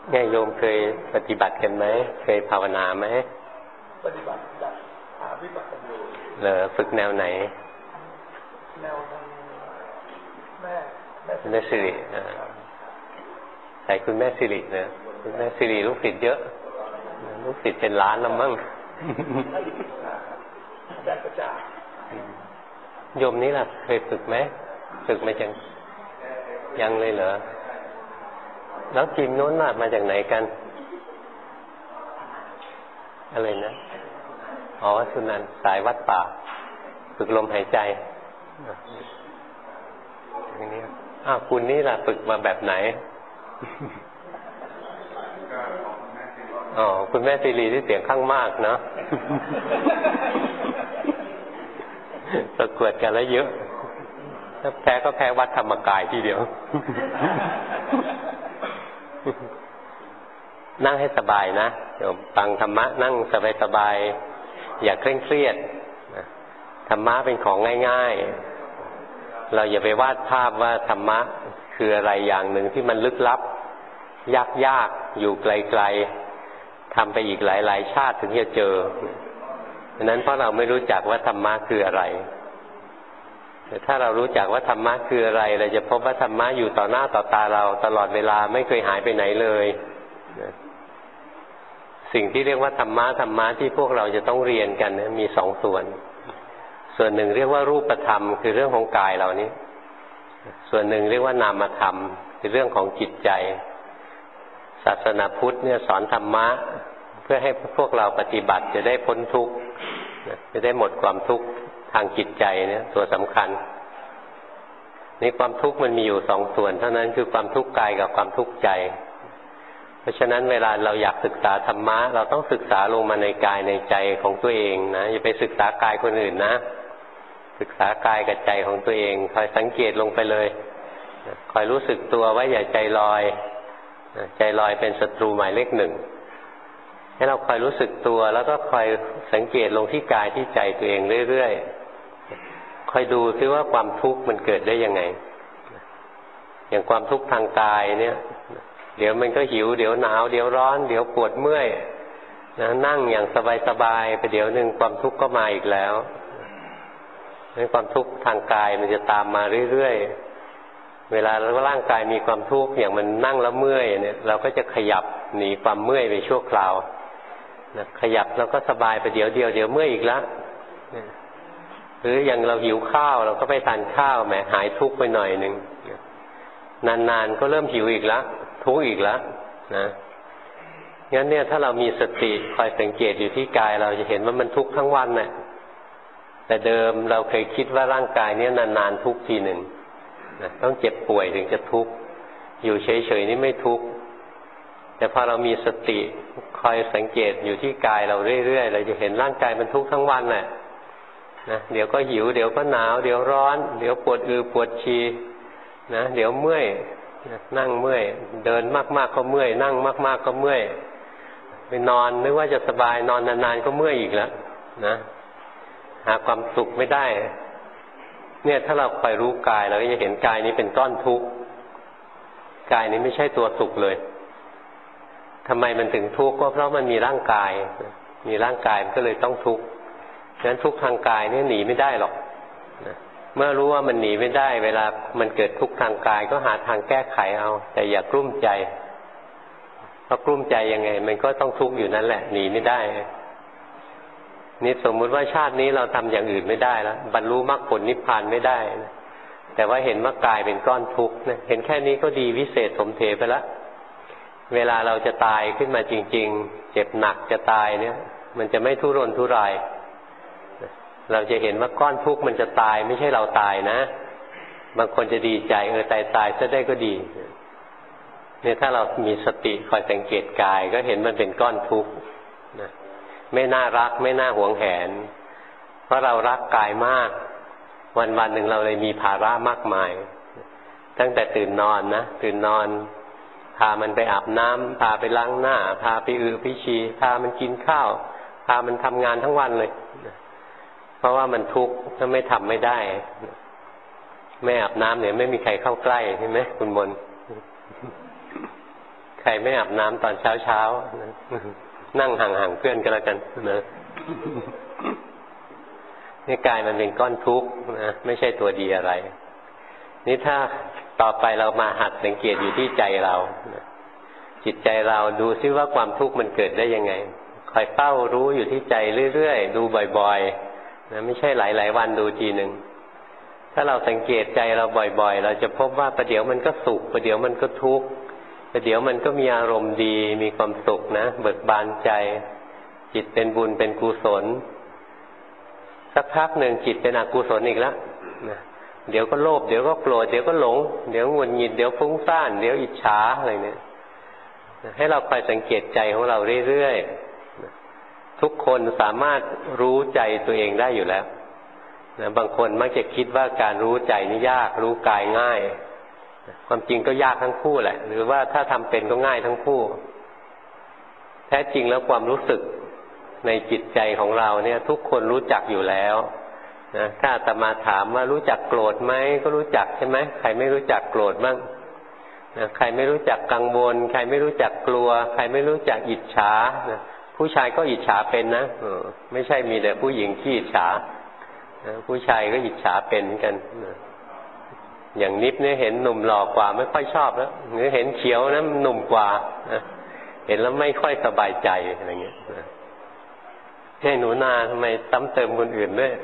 เนี่ยโยมเคยปฏิบัติกันไหมเคยภาวนาไหมปฏิบัติแบบวิปัสสนาเหรอฝึกแนวไหนแนวทางแม่สิริใส่คุณแม่สิรินะคุณแม่สิริลูกศิษย์เยอะลูกศิษย์เป็นล้านแล้วมั้งแบบประจาโยมนี่ล่ะเคยฝึกไหมฝึกมาจังยังเลยเหรอแล้วทีมโน้นมาจากไหนกันอะไรนะอ๋อสุนันท์สายวัดป่าฝึกลมหายใจอย่างนี้คุณนี่ล่ะฝึกมาแบบไหนอ๋อคุณแม่ซีรีที่เสียงข้างมากเนาะประกวดกันแล้วเยอะถ้าแพ้ก็แพ้วัดธรรมกายทีเดียวนั่งให้สบายนะเดี๋ยวฟังธรรมะนั่งสบายๆอย่าเคร่งเครียดธรรมะเป็นของง่ายๆเราอย่าไปวาดภาพว่าธรรมะคืออะไรอย่างหนึ่งที่มันลึกลับยากๆอยู่ไกลๆทำไปอีกหลายๆชาติถึงจะเจอฉะนั้นเพราะเราไม่รู้จักว่าธรรมะคืออะไรแต่ถ้าเรารู้จักว่าธรรมะคืออะไรเราจะพบว่าธรรมะอยู่ต่อหน้าต่อตาเราตลอดเวลาไม่เคยหายไปไหนเลยสิ่งที่เรียกว่าธรรมะที่พวกเราจะต้องเรียนกันนะมีสองส่วนหนึ่งเรียกว่ารูปธรรมคือเรื่องของกายเรานี้ส่วนหนึ่งเรียกว่านามธรรมคือเรื่องของจิตใจศาสนาพุทธเนี่ยสอนธรรมะเพื่อให้พวกเราปฏิบัติจะได้พ้นทุกข์จะได้หมดความทุกข์ทางจิตใจเนี่ยตัวสำคัญนี่ความทุกข์มันมีอยู่สองส่วนเท่านั้นคือความทุกข์กายกับความทุกข์ใจเพราะฉะนั้นเวลาเราอยากศึกษาธรรมะเราต้องศึกษาลงมาในกายในใจของตัวเองนะอย่าไปศึกษากายคนอื่นนะศึกษากายกับใจของตัวเองคอยสังเกตลงไปเลยคอยรู้สึกตัวว่าอย่าใจลอยใจลอยเป็นศัตรูหมายเลขหนึ่งให้เราคอยรู้สึกตัวแล้วก็คอยสังเกตลงที่กายที่ใจตัวเองเรื่อยๆคอยดูซิว่าความทุกข์มันเกิดได้ยังไงอย่างความทุกข์ทางกายเนี่ยเดี๋ยวมันก็หิวเดี๋ยวหนาวเดี๋ยวร้อนเดี๋ยวปวดเมื่อยนะนั่งอย่างสบายๆไปเดี๋ยวนึงความทุกข์ก็มาอีกแล้วความทุกข์ทางกายมันจะตามมาเรื่อยๆเวลาร่างกายมีความทุกข์อย่างมันนั่งแล้วเมื่อยเนี่ยเราก็จะขยับหนีความเมื่อยไปชั่วคราวนะขยับแล้วก็สบายไปเดี๋ยวเดี๋ยวเมื่อยอีกแล้วหรืออย่างเราหิวข้าวเราก็ไปทานข้าวแหมหายทุกข์ไปหน่อยนึงนานๆก็เริ่มหิวอีกแล้วทุกข์อีกแล้วนะงั้นเนี่ยถ้าเรามีสติคอยสังเกตอยู่ที่กายเราจะเห็นว่ามันทุกข์ทั้งวันน่ะแต่เดิมเราเคยคิดว่าร่างกายเนี่ยนานๆทุกข์ทีหนึ่งนะต้องเจ็บป่วยถึงจะทุกข์อยู่เฉยๆนี่ไม่ทุกข์แต่พอเรามีสติคอยสังเกตอยู่ที่กายเราเรื่อยๆเราจะเห็นร่างกายมันทุกข์ทั้งวันน่ะนะเดี๋ยวก็หิวเดี๋ยวก็หนาวเดี๋ยวร้อนเดี๋ยวปวดปวดฉี่นะเดี๋ยวเมื่อยนั่งเมื่อยเดินมากๆก็เมื่อยนั่งมากๆก็เมื่อยไปนอนนึกว่าจะสบายนอนนานๆก็เมื่อยอีกแล้วนะหาความสุขไม่ได้เนี่ยถ้าเราคอยรู้กายเราก็จะเห็นกายนี้เป็นก้อนทุกข์กายนี้ไม่ใช่ตัวสุขเลยทำไมมันถึงทุกข์ก็เพราะมันมีร่างกายมีร่างกายมันก็เลยต้องทุกข์ฉะนั้นทุกข์ทางกายนี่หนีไม่ได้หรอกเมื่อรู้ว่ามันหนีไม่ได้เวลามันเกิดทุกข์ทางกายก็หาทางแก้ไขเอาแต่อย่ากลุ้มใจเพราะกลุ้มใจยังไงมันก็ต้องทุกข์อยู่นั่นแหละหนีไม่ได้นี่สมมุติว่าชาตินี้เราทำอย่างอื่นไม่ได้แล้วบรรลุมรรคผลนิพพานไม่ได้นะแต่ว่าเห็นว่ากายเป็นก้อนทุกข์นะเห็นแค่นี้ก็ดีวิเศษสมเทไปแล้วเวลาเราจะตายขึ้นมาจริงๆเจ็บหนักจะตายเนี่ยมันจะไม่ทุรนทุรายเราจะเห็นว่าก้อนทุกข์มันจะตายไม่ใช่เราตายนะบางคนจะดีใจตายซะได้ก็ดีเนี่ยถ้าเรามีสติคอยสังเกตกายก็เห็นมันเป็นก้อนทุกข์นะไม่น่ารักไม่น่าหวงแหนเพราะเรารักกายมากวันๆหนึ่งเราเลยมีภาระมากมายตั้งแต่ตื่นนอนนะตื่นนอนพามันไปอาบน้ำพาไปล้างหน้าพาไปพิชีพามันกินข้าวพามันทำงานทั้งวันเลยเพราะว่ามันทุกข์ถ้าไม่ทำไม่ได้ไม่อาบน้ำเนี่ยไม่มีใครเข้าใกล้ใช่ไหมคุณมนใครรไม่อาบน้ำตอนเช้านั่งห่างๆเพื่อนก็แล้วกันนะนี่กายมันเป็นก้อนทุกข์นะไม่ใช่ตัวดีอะไรนี่ถ้าต่อไปเรามาหัดสังเกตอยู่ที่ใจเราจิตใจเราดูซิว่าความทุกข์มันเกิดได้ยังไงคอยเฝ้ารู้อยู่ที่ใจเรื่อยๆดูบ่อยๆนะไม่ใช่หลายๆวันดูทีหนึ่งถ้าเราสังเกตใจเราบ่อยๆเราจะพบว่าประเดี๋ยวมันก็สุขประเดี๋ยวมันก็ทุกข์ประเดี๋ยวมันก็มีอารมณ์ดีมีความสุขนะเบิกบานใจจิตเป็นบุญเป็นกุศลสักพักหนึ่งจิตเป็นอกุศลอีกแล้วนะเดี๋ยวก็โลภเดี๋ยวก็โกรธเดี๋ยวก็หลงเดี๋ยวหงุดหงิดเดี๋ยวฟุ้งซ่านเดี๋ยวอิจฉาอะไรเนี่ยให้เราคอยสังเกตใจของเราเรื่อยๆทุกคนสามารถรู้ใจตัวเองได้อยู่แล้วนะบางคนมักจะคิดว่าการรู้ใจนี่ยากรู้กายง่ายความจริงก็ยากทั้งคู่แหละหรือว่าถ้าทำเป็นก็ง่ายทั้งคู่แท้จริงแล้วความรู้สึกในจิตใจของเราเนี่ยทุกคนรู้จักอยู่แล้วนะถ้าอาตมาถามว่ารู้จักโกรธไหมก็รู้จักใช่ไหมใครไม่รู้จักโกรธบ้างนะใครไม่รู้จักกังวลใครไม่รู้จักกลัวใครไม่รู้จักอิจฉานะผู้ชายก็อิจฉาเป็นนะไม่ใช่มีแต่ผู้หญิงที่อิจฉานะผู้ชายก็อิจฉาเป็นเหมือนกันนะอย่างนิดเนี่ยเห็นหนุ่มหล่อกว่าไม่ค่อยชอบแล้วหรือเห็นเขียวนะหนุ่มกว่านะเห็นแล้วไม่ค่อยสบายใจอะไรเงี้ยนะให้หนูนาทำไมซ้ำเติมคนอื่นด้วย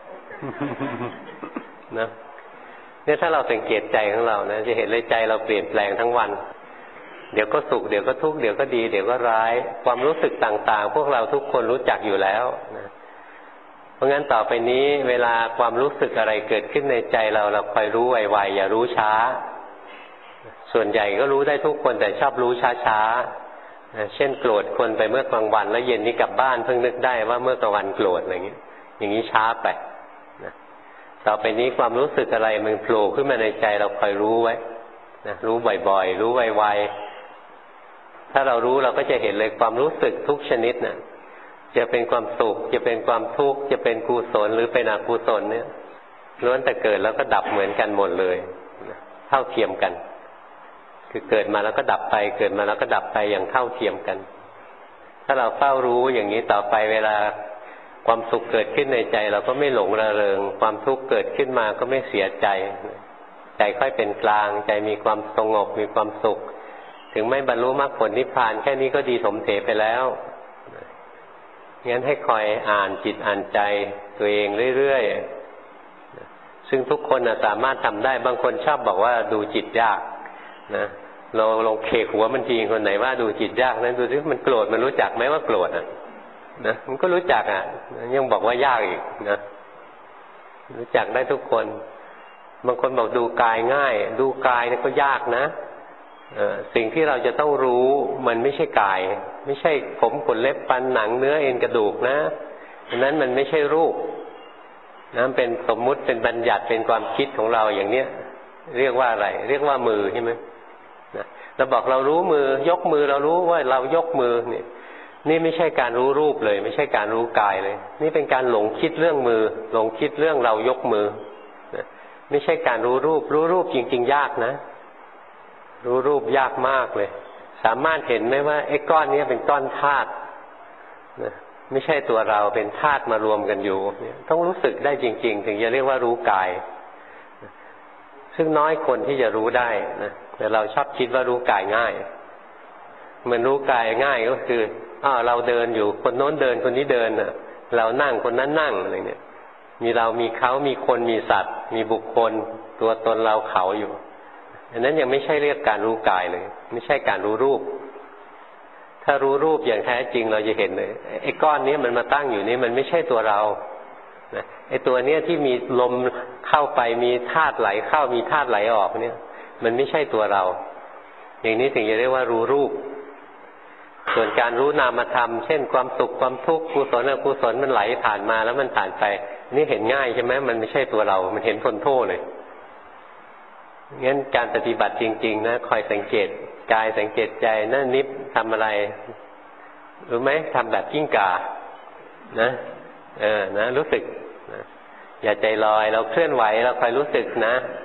นะเนี่ยถ้าเราสังเกตใจของเรานะจะเห็นเลยใจเราเปลี่ยนแปลงทั้งวันเดี๋ยวก็สุขเดี๋ยวก็ทุกข์เดี๋ยวก็ดีเดี๋ยวก็ร้ายความรู้สึกต่างๆพวกเราทุกคนรู้จักอยู่แล้วนะเพราะงั้นต่อไปนี้เวลาความรู้สึกอะไรเกิดขึ้นในใจเราคอยรู้ไวๆอย่ารู้ช้าส่วนใหญ่ก็รู้ได้ทุกคนแต่ชอบรู้ช้าๆเช่นโกรธคนไปเมื่อกลางวันแล้วเย็นนี้กลับบ้านเพิ่งนึกได้ว่าเมื่อกลางวันโกรธอะไรอย่างนี้ช้าไปนะต่อไปนี้ความรู้สึกอะไรมันโผล่ขึ้นมาในใจเราคอยรู้ไว้นะรู้บ่อยๆรู้ไวๆถ้าเรารู้เราก็จะเห็นเลยความรู้สึกทุกชนิดนะจะเป็นความสุขจะเป็นความทุกข์จะเป็นกุศลหรือเป็นอกุศลเนี่ยล้วนแต่เกิดแล้วก็ดับเหมือนกันหมดเลยเท่าเทียมกันคือเกิดมาแล้วก็ดับไปเกิดมาแล้วก็ดับไปอย่างเท่าเทียมกันถ้าเราเฝ้ารู้อย่างนี้ต่อไปเวลาความสุขเกิดขึ้นในใจเราก็ไม่หลงระเริงความทุกข์เกิดขึ้นมาก็ไม่เสียใจใจค่อยเป็นกลางใจมีความสงบมีความสุขถึงไม่บรรลุมรรคผลนิพพานแค่นี้ก็ดีสมเถไปแล้วงั้นให้คอยอ่านจิตอ่านใจตัวเองเรื่อยๆซึ่งทุกคนสามารถทำได้บางคนชอบบอกว่าดูจิตยากนะเราลงเคหัวมันทีคนไหนว่าดูจิตยากนั้นดูสิมันโกรธมันรู้จักไหมว่าโกรธนะมันก็รู้จักยังบอกว่ายากอีกนะรู้จักได้ทุกคนบางคนบอกดูกายง่ายดูกายนี่ก็ยากนะสิ่งที่เราจะต้องรู้มันไม่ใช่กายไม่ใช่ผมขนเล็บฟันหนังเนื้อเอ็นกระดูกนะฉะนั้นมันไม่ใช่รูปนะเป็นสมมุติเป็นบัญญัติเป็นความคิดของเราอย่างเนี้ยเรียกว่าอะไรเรียกว่ามือใช่ไหมนะเราบอกเรารู้มือยกมือเรารู้ว่าเรายกมือเนี่ยนี่ไม่ใช่การรู้รูปเลยไม่ใช่การรู้กายเลยนี่เป็นการหลงคิดเรื่องมือหลงคิดเรื่องเรายกมือนะไม่ใช่การรู้รูปรู้รูปจริงๆยากนะรู้รูปยากมากเลยสามารถเห็นไหมว่าไอ้ก้อนนี้เป็นก้อนธาตุนะไม่ใช่ตัวเราเป็นธาตุมารวมกันอยู่ต้องรู้สึกได้จริงๆถึงจะเรียกว่ารู้กายซึ่งน้อยคนที่จะรู้ได้นะแต่เราชอบคิดว่ารู้กายง่ายมันรู้กายง่ายก็คือเราเดินอยู่คนโน้นเดินคนนี้เดินเรานั่งคนนั้นนั่งอะไรเนี่ยมีเรามีเขามีคนมีสัตว์มีบุคคลตัวตนเราเขาอยู่อันนั้นยังไม่ใช่เรียกการรู้กายเลยไม่ใช่การรู้รูปถ้ารู้รูปอย่างแท้จริงเราจะเห็นเลยไอ้ก้อนนี้มันมาตั้งอยู่นี่มันไม่ใช่ตัวเรานะไอ้ตัวเนี้ยที่มีลมเข้าไปมีธาตุไหลเข้ามีธาตุไหลออกเนี่ยมันไม่ใช่ตัวเราอย่างนี้ถึงจะเรียกว่ารู้รูปส่วนการรู้นามธรรมเช่นความสุขความทุกข์กุศลอกุศลมันไหลผ่านมาแล้วมันผ่านไปนี่เห็นง่ายใช่ไหมมันไม่ใช่ตัวเรามันเห็นพ้นโทษเลยงั้นการปฏิบัติจริงๆนะคอยสังเกตกายสังเกตใจนั่นนิพทำอะไรรู้ไหมทำแบบกิ้งก่านะนะรู้สึกนะอย่าใจลอยเราเคลื่อนไหวเราคอยรู้สึกนะ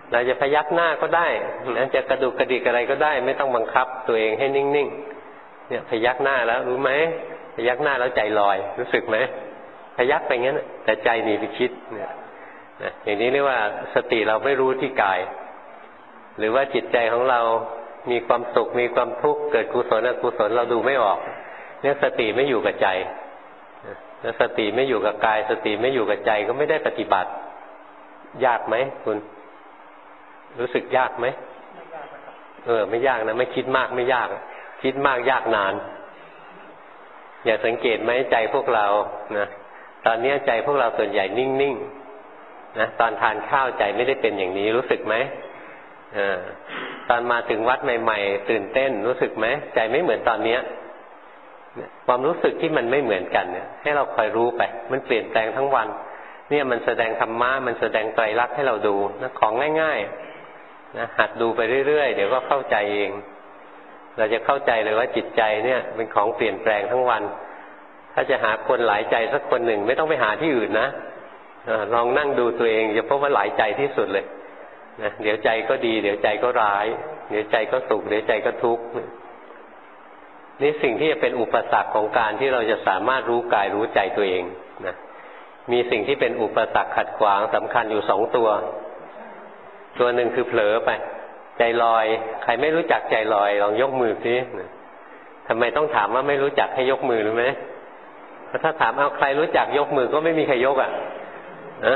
เราจะพยักหน้าก็ได้นะจะกระดุกกระดิกอะไรก็ได้ไม่ต้องบังคับตัวเองให้นิ่งๆเนี่ยพยักหน้าแล้วรู้ไหมพยักหน้าแล้วใจลอยรู้สึกไหมพยักไปงั้นแต่ใจหนีไปคิดเนี่ยนะอย่างนี้เรียกว่าสติเราไม่รู้ที่กายหรือว่าจิตใจของเรามีความสุขมีความทุกข์เกิดกุศลอกุศลเราดูไม่ออกเนี่ยสติไม่อยู่กับใจแล้วสติไม่อยู่กับกายสติไม่อยู่กับใจก็ไม่ได้ปฏิบัติยากไหมคุณรู้สึกยากไหมไม่ยากนะไม่คิดมากไม่ยากคิดมากยากนานอย่าสังเกตไหมใจพวกเรานะตอนนี้ใจพวกเราส่วนใหญ่นิ่งๆนะตอนทานข้าวใจไม่ได้เป็นอย่างนี้รู้สึกไหมตอนมาถึงวัดใหม่ๆตื่นเต้นรู้สึกไหมใจไม่เหมือนตอนนี้ความรู้สึกที่มันไม่เหมือนกันเนี่ยให้เราคอยรู้ไปมันเปลี่ยนแปลงทั้งวันเนี่ยมันแสดงธรรมะมันแสดงไตรลักษณ์ให้เราดูนะของง่ายๆนะหัดดูไปเรื่อยๆเดี๋ยวก็เข้าใจเองเราจะเข้าใจเลยว่าจิตใจเนี่ยเป็นของเปลี่ยนแปลงทั้งวันถ้าจะหาคนหลายใจสักคนหนึ่งไม่ต้องไปหาที่อื่นนะลองนั่งดูตัวเองจะพบว่าหลายใจที่สุดเลยนะเดี๋ยวใจก็ดีเดี๋ยวใจก็ร้ายเดี๋ยวใจก็สุขเดี๋ยวใจก็ทุกข์นี่สิ่งที่จะเป็นอุปสรรคของการที่เราจะสามารถรู้กายรู้ใจตัวเองนะมีสิ่งที่เป็นอุปสรรคขัดขวางสำคัญอยู่2 ตัวหนึ่งคือเผลอไปใจลอยใครไม่รู้จักใจลอยลองยกมือสิทำไมต้องถามว่าไม่รู้จักให้ยกมือรู้ไหมเพราะถ้าถามเอาใครรู้จักยกมือก็ไม่มีใครยกนะ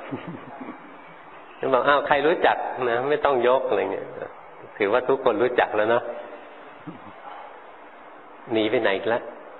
บอกอ้าวใครรู้จักนะไม่ต้องยกอะไรเงี้ยถือว่าทุกคนรู้จักแล้วเนาะหนีไปไหนแล้ว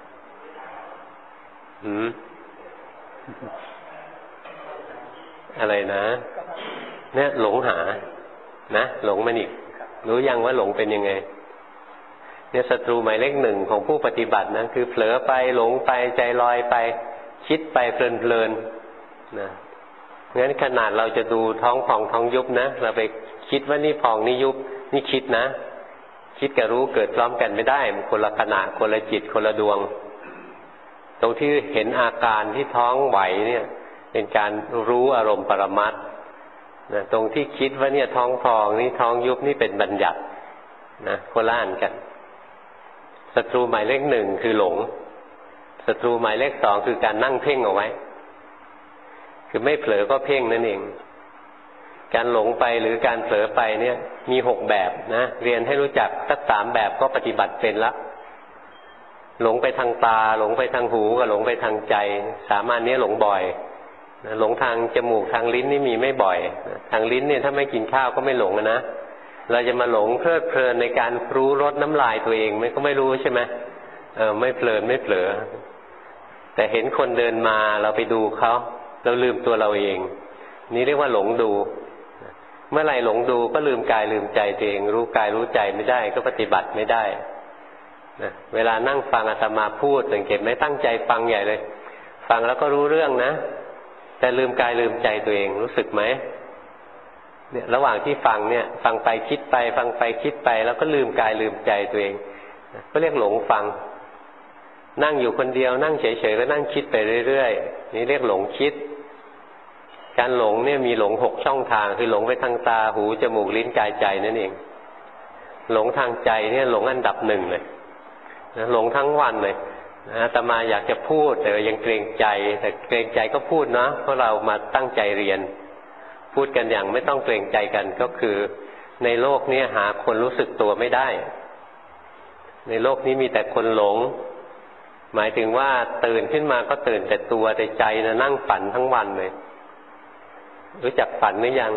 อะไรนะเนี่ยหลงหานะหลงมันอีกรู้ยังว่าหลงเป็นยังไงเนี่ยศัตรูหมายเลข 1ของผู้ปฏิบัตินะคือเผลอไปหลงไปใจลอยไปคิดไปเพลินๆนะงั้นขนาดเราจะดูท้องพองท้องยุบนะเราไปคิดว่านี่พองนี่ยุบนี่คิดนะคิดกับรู้เกิดพร้อมกันไม่ได้มันคนละขณะคนละจิตคนละดวงตรงที่เห็นอาการที่ท้องไหวเนี่ยเป็นการรู้อารมณ์ปรมัตถ์นะตรงที่คิดว่าเนี่ยท้องพองนี่ท้องยุบนี่เป็นบัญญัตินะคนละอันกันศัตรูหมายเลข 1คือหลงศัตรูหมายเลข 2คือการนั่งเพ่งเอาไว้คือไม่เผลอก็เพ่งนั่นเองการหลงไปหรือการเผลอไปเนี่ยมี6แบบนะเรียนให้รู้จักสัก3แบบก็ปฏิบัติเป็นละหลงไปทางตาหลงไปทางหูกับหลงไปทางใจสามารถนี้หลงบ่อยหลงทางจมูกทางลิ้นนี่มีไม่บ่อยทางลิ้นเนี่ยถ้าไม่กินข้าวก็ไม่หลงนะเราจะมาหลงเพลิดเพลินในการรู้รสน้ำลายตัวเองมันก็ไม่รู้ใช่ไหมไม่เพลินไม่เผลอแต่เห็นคนเดินมาเราไปดูเขาเราลืมตัวเราเองนี่เรียกว่าหลงดูเมื่อไหร่หลงดูก็ลืมกายลืมใจตัวเองรู้กายรู้ใจไม่ได้ก็ปฏิบัติไม่ได้นะเวลานั่งฟังอาตมาพูดสังเกตไหมตั้งใจฟังใหญ่เลยฟังแล้วก็รู้เรื่องนะแต่ลืมกายลืมใจตัวเองรู้สึกไหมเนี่ยระหว่างที่ฟังเนี่ยฟังไปคิดไปฟังไปคิดไปแล้วก็ลืมกายลืมใจตัวเองก็เรียกหลงฟังนั่งอยู่คนเดียวนั่งเฉยๆก็นั่งคิดไปเรื่อยๆนี่เรียกหลงคิดการหลงเนี่ยมีหลง6ช่องทางคือหลงไปทางตาหูจมูกลิ้นกายใจนั่นเองหลงทางใจเนี่ยหลงอันดับ1เลยนะหลงทั้งวันเลยอาตมาอยากจะพูดแต่ยังเกรงใจแต่เกรงใจก็พูดนะเพราะเรามาตั้งใจเรียนพูดกันอย่างไม่ต้องเกรงใจกันก็คือในโลกนี้หาคนรู้สึกตัวไม่ได้ในโลกนี้มีแต่คนหลงหมายถึงว่าตื่นขึ้นมาก็ตื่นแต่ตัวแต่ใจนะนั่งฝันทั้งวันเลยรู้จักฝันหรือยัง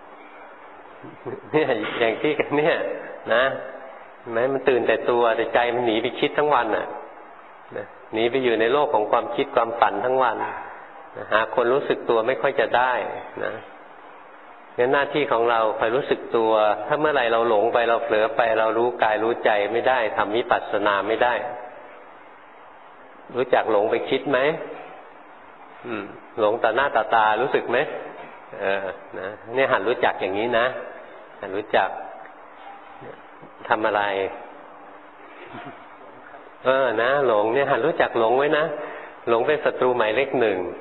เนี่ยอย่างที่เนี่ยนะแม้มันตื่นแต่ตัวแต่ใจมันหนีไปคิดทั้งวันน่ะหนีไปอยู่ในโลกของความคิดความฝันทั้งวันหาคนรู้สึกตัวไม่ค่อยจะได้นะงั้นหน้าที่ของเราคอยรู้สึกตัวถ้าเมื่อไหร่เราหลงไปเราเผลอไปเรารู้กายรู้ใจไม่ได้ทำวิปัสสนาไม่ได้รู้จักหลงไปคิดไหมหลงต่อหน้าต่อตารู้สึกไหมนะเนี่ยหัดรู้จักอย่างนี้นะหัดรู้จักทำอะไรนะหลงเนี่ยหัดรู้จักหลงไว้นะหลงเป็นศัตรูหมายเลข 1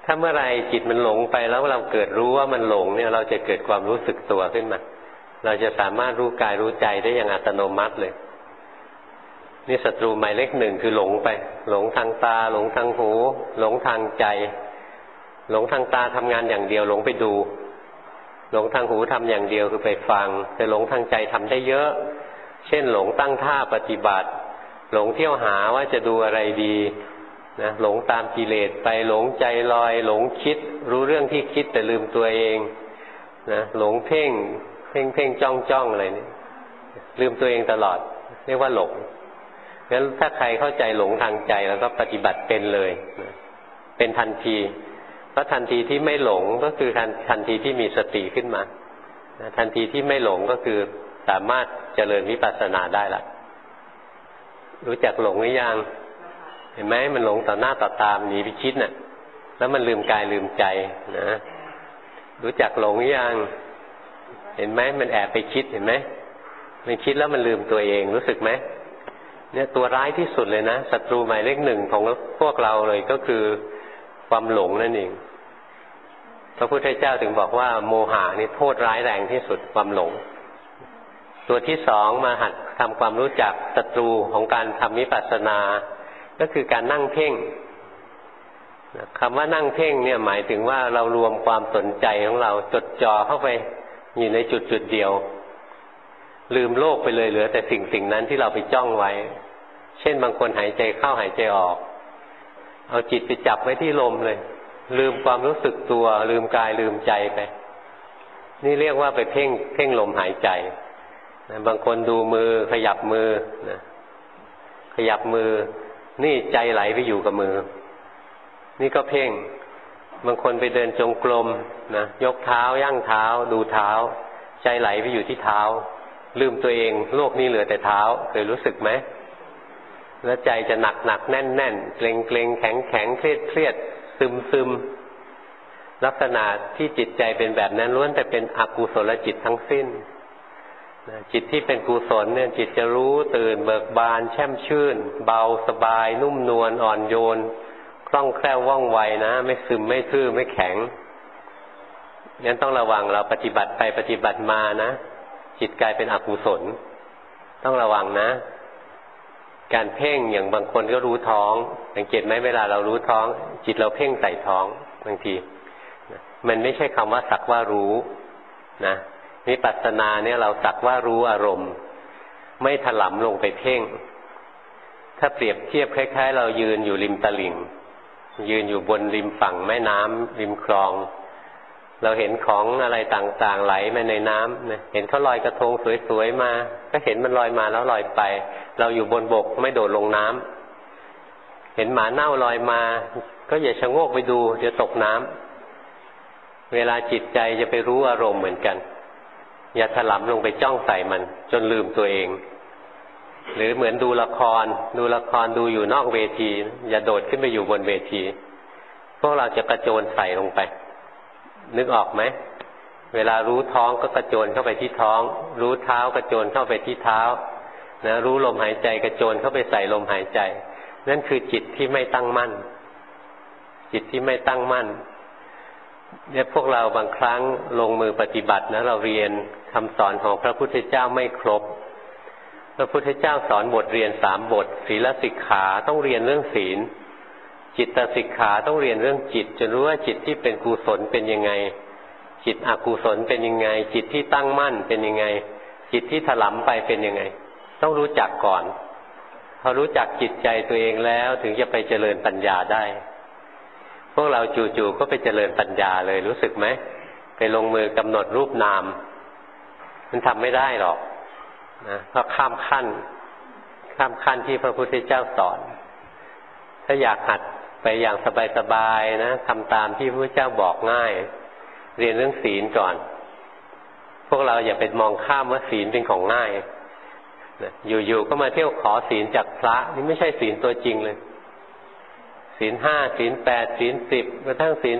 ถ้าเมื่อไรจิตมันหลงไปแล้วเราเกิดรู้ว่ามันหลงเนี่ยเราจะเกิดความรู้สึกตัวขึ้นมาเราจะสามารถรู้กายรู้ใจได้อย่างอัตโนมัติเลยนี่ศัตรูหมายเลขหนึ่งคือหลงไปหลงทางตาหลงทางหูหลงทางใจหลงทางตาทำงานอย่างเดียวหลงไปดูหลงทางหูทำอย่างเดียวคือไปฟังแต่หลงทางใจทำได้เยอะเช่นหลงตั้งท่าปฏิบัติหลงเที่ยวหาว่าจะดูอะไรดีนะหลงตามกิเลสไปหลงใจลอยหลงคิดรู้เรื่องที่คิดแต่ลืมตัวเองนะหลงเพ่งจ้องอะไรนี่ลืมตัวเองตลอดเรียกว่าหลงงั้นถ้าใครเข้าใจหลงทางใจแล้วก็ปฏิบัติเป็นเลยนะเป็นทันทีเพราะทันทีที่ไม่หลงก็คือทันทีที่มีสติขึ้นมานะทันทีที่ไม่หลงก็คือสามารถเจริญวิปัสสนาได้ละรู้จักหลงหรือยังเห็นไหมมันหลงต่อหน้าต่อตาหนีไปคิดน่ะแล้วมันลืมกายลืมใจนะรู้จักหลงหรือยังเห็นไหมมันแอบไปคิดเห็นไหมมันคิดแล้วมันลืมตัวเองรู้สึกไหมเนี่ยตัวร้ายที่สุดเลยนะศัตรูหมายเลขหนึ่งของพวกเราเลยก็คือความหลงนั่นเองพระพุทธเจ้าถึงบอกว่าโมหะนี่โทษร้ายแรงที่สุดความหลงตัวที่สองมาหัดทำความรู้จักศัตรูของการทำวิปัสสนาก็คือการนั่งเพ่งคำว่านั่งเพ่งเนี่ยหมายถึงว่าเรารวมความสนใจของเราจดจ่อเข้าไปอยู่ในจุดเดียวลืมโลกไปเลยเหลือแต่สิ่งนั้นที่เราไปจ้องไว้เช่นบางคนหายใจเข้าหายใจออกเอาจิตไปจับไว้ที่ลมเลยลืมความรู้สึกตัวลืมกายลืมใจไปนี่เรียกว่าไปเพ่งลมหายใจนะบางคนดูมือขยับมือนะขยับมือนี่ใจไหลไปอยู่กับมือนี่ก็เพ่งบางคนไปเดินจงกรมนะยกเท้าย่างเท้าดูเท้าใจไหลไปอยู่ที่เท้าลืมตัวเองโลกนี้เหลือแต่เท้าเคยรู้สึกไหมแล้วใจจะหนักแน่นเกร็งแข็งเครียดซึมลักษณะที่จิตใจเป็นแบบนั้นล้วนแต่เป็นอกุศลจิตทั้งสิ้นจิตที่เป็นกุศลเนี่ยจิตจะรู้ตื่นเบิกบานแช่มชื่นเบาสบายนุ่มนวลอ่อนโยนคล่องแคล่วว่องไวนะไม่ซึมไม่ทื่อไม่แข็งงั้นต้องระวังเราปฏิบัติไปปฏิบัติมานะจิตกลายเป็นอกุศลต้องระวังนะการเพ่งอย่างบางคนก็รู้ท้องสังเกตไหมเวลาเรารู้ท้องจิตเราเพ่งใส่ท้องบางทีมันไม่ใช่คำว่าสักว่ารู้นะวิปัสสนาเนี่ยเราสักว่ารู้อารมณ์ไม่ถลำลงไปเพ่งถ้าเปรียบเทียบคล้ายๆเรายืนอยู่ริมตลิ่งยืนอยู่บนริมฝั่งแม่น้ำริมคลองเราเห็นของอะไรต่างๆไหลมาในน้ำเห็นเขาลอยกระทงสวยๆมาก็เห็นมันลอยมาแล้วลอยไปเราอยู่บนบกไม่โดดลงน้ำเห็นหมาเน่าลอยมาก็อย่าชะโงกไปดูเดี๋ยวตกน้ำเวลาจิตใจจะไปรู้อารมณ์เหมือนกันอย่าถลำลงไปจ้องใส่มันจนลืมตัวเองหรือเหมือนดูละครดูอยู่นอกเวทีอย่าโดดขึ้นไปอยู่บนเวทีพวกเราจะกระโจนใส่ลงไปนึกออกไหมเวลารู้ท้องก็กระโจนเข้าไปที่ท้องรู้เท้ากระโจนเข้าไปที่เท้านะรู้ลมหายใจกระโจนเข้าไปใส่ลมหายใจนั่นคือจิตที่ไม่ตั้งมั่นจิตที่ไม่ตั้งมั่นเนี่ยพวกเราบางครั้งลงมือปฏิบัตินะเราเรียนคำสอนของพระพุทธเจ้าไม่ครบพระพุทธเจ้าสอนบทเรียน3 บทศีลสิกขาต้องเรียนเรื่องศีลจิตสิกขาต้องเรียนเรื่องจิตจนรู้ว่าจิตที่เป็นกุศลเป็นยังไงจิตอกุศลเป็นยังไงจิตที่ตั้งมั่นเป็นยังไงจิตที่ถลำไปเป็นยังไงต้องรู้จักก่อนพอรู้จักจิตใจตัวเองแล้วถึงจะไปเจริญปัญญาได้พวกเราจู่ๆก็ไปเจริญปัญญาเลยรู้สึกไหมไปลงมือกำหนดรูปนามมันทำไม่ได้หรอกนะเพราะข้ามขั้นที่พระพุทธเจ้าสอนถ้าอยากหัดไปอย่างสบายๆนะทำตามที่พระพุทธเจ้าบอกง่ายเรียนเรื่องศีลก่อนพวกเราอย่าไปมองข้ามว่าศีลเป็นของง่ายนะอยู่ๆก็มาเที่ยวขอศีลจากพระนี่ไม่ใช่ศีลตัวจริงเลยศีล 5ศีล 8ศีล 10กระทั่งศีล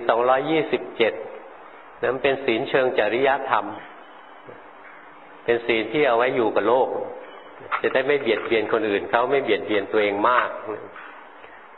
227นั้นเป็นศีลเชิงจริยธรรมเป็นศีลที่เอาไว้อยู่กับโลกจะได้ไม่เบียดเบียนคนอื่นเขาไม่เบียดเบียนตัวเองมาก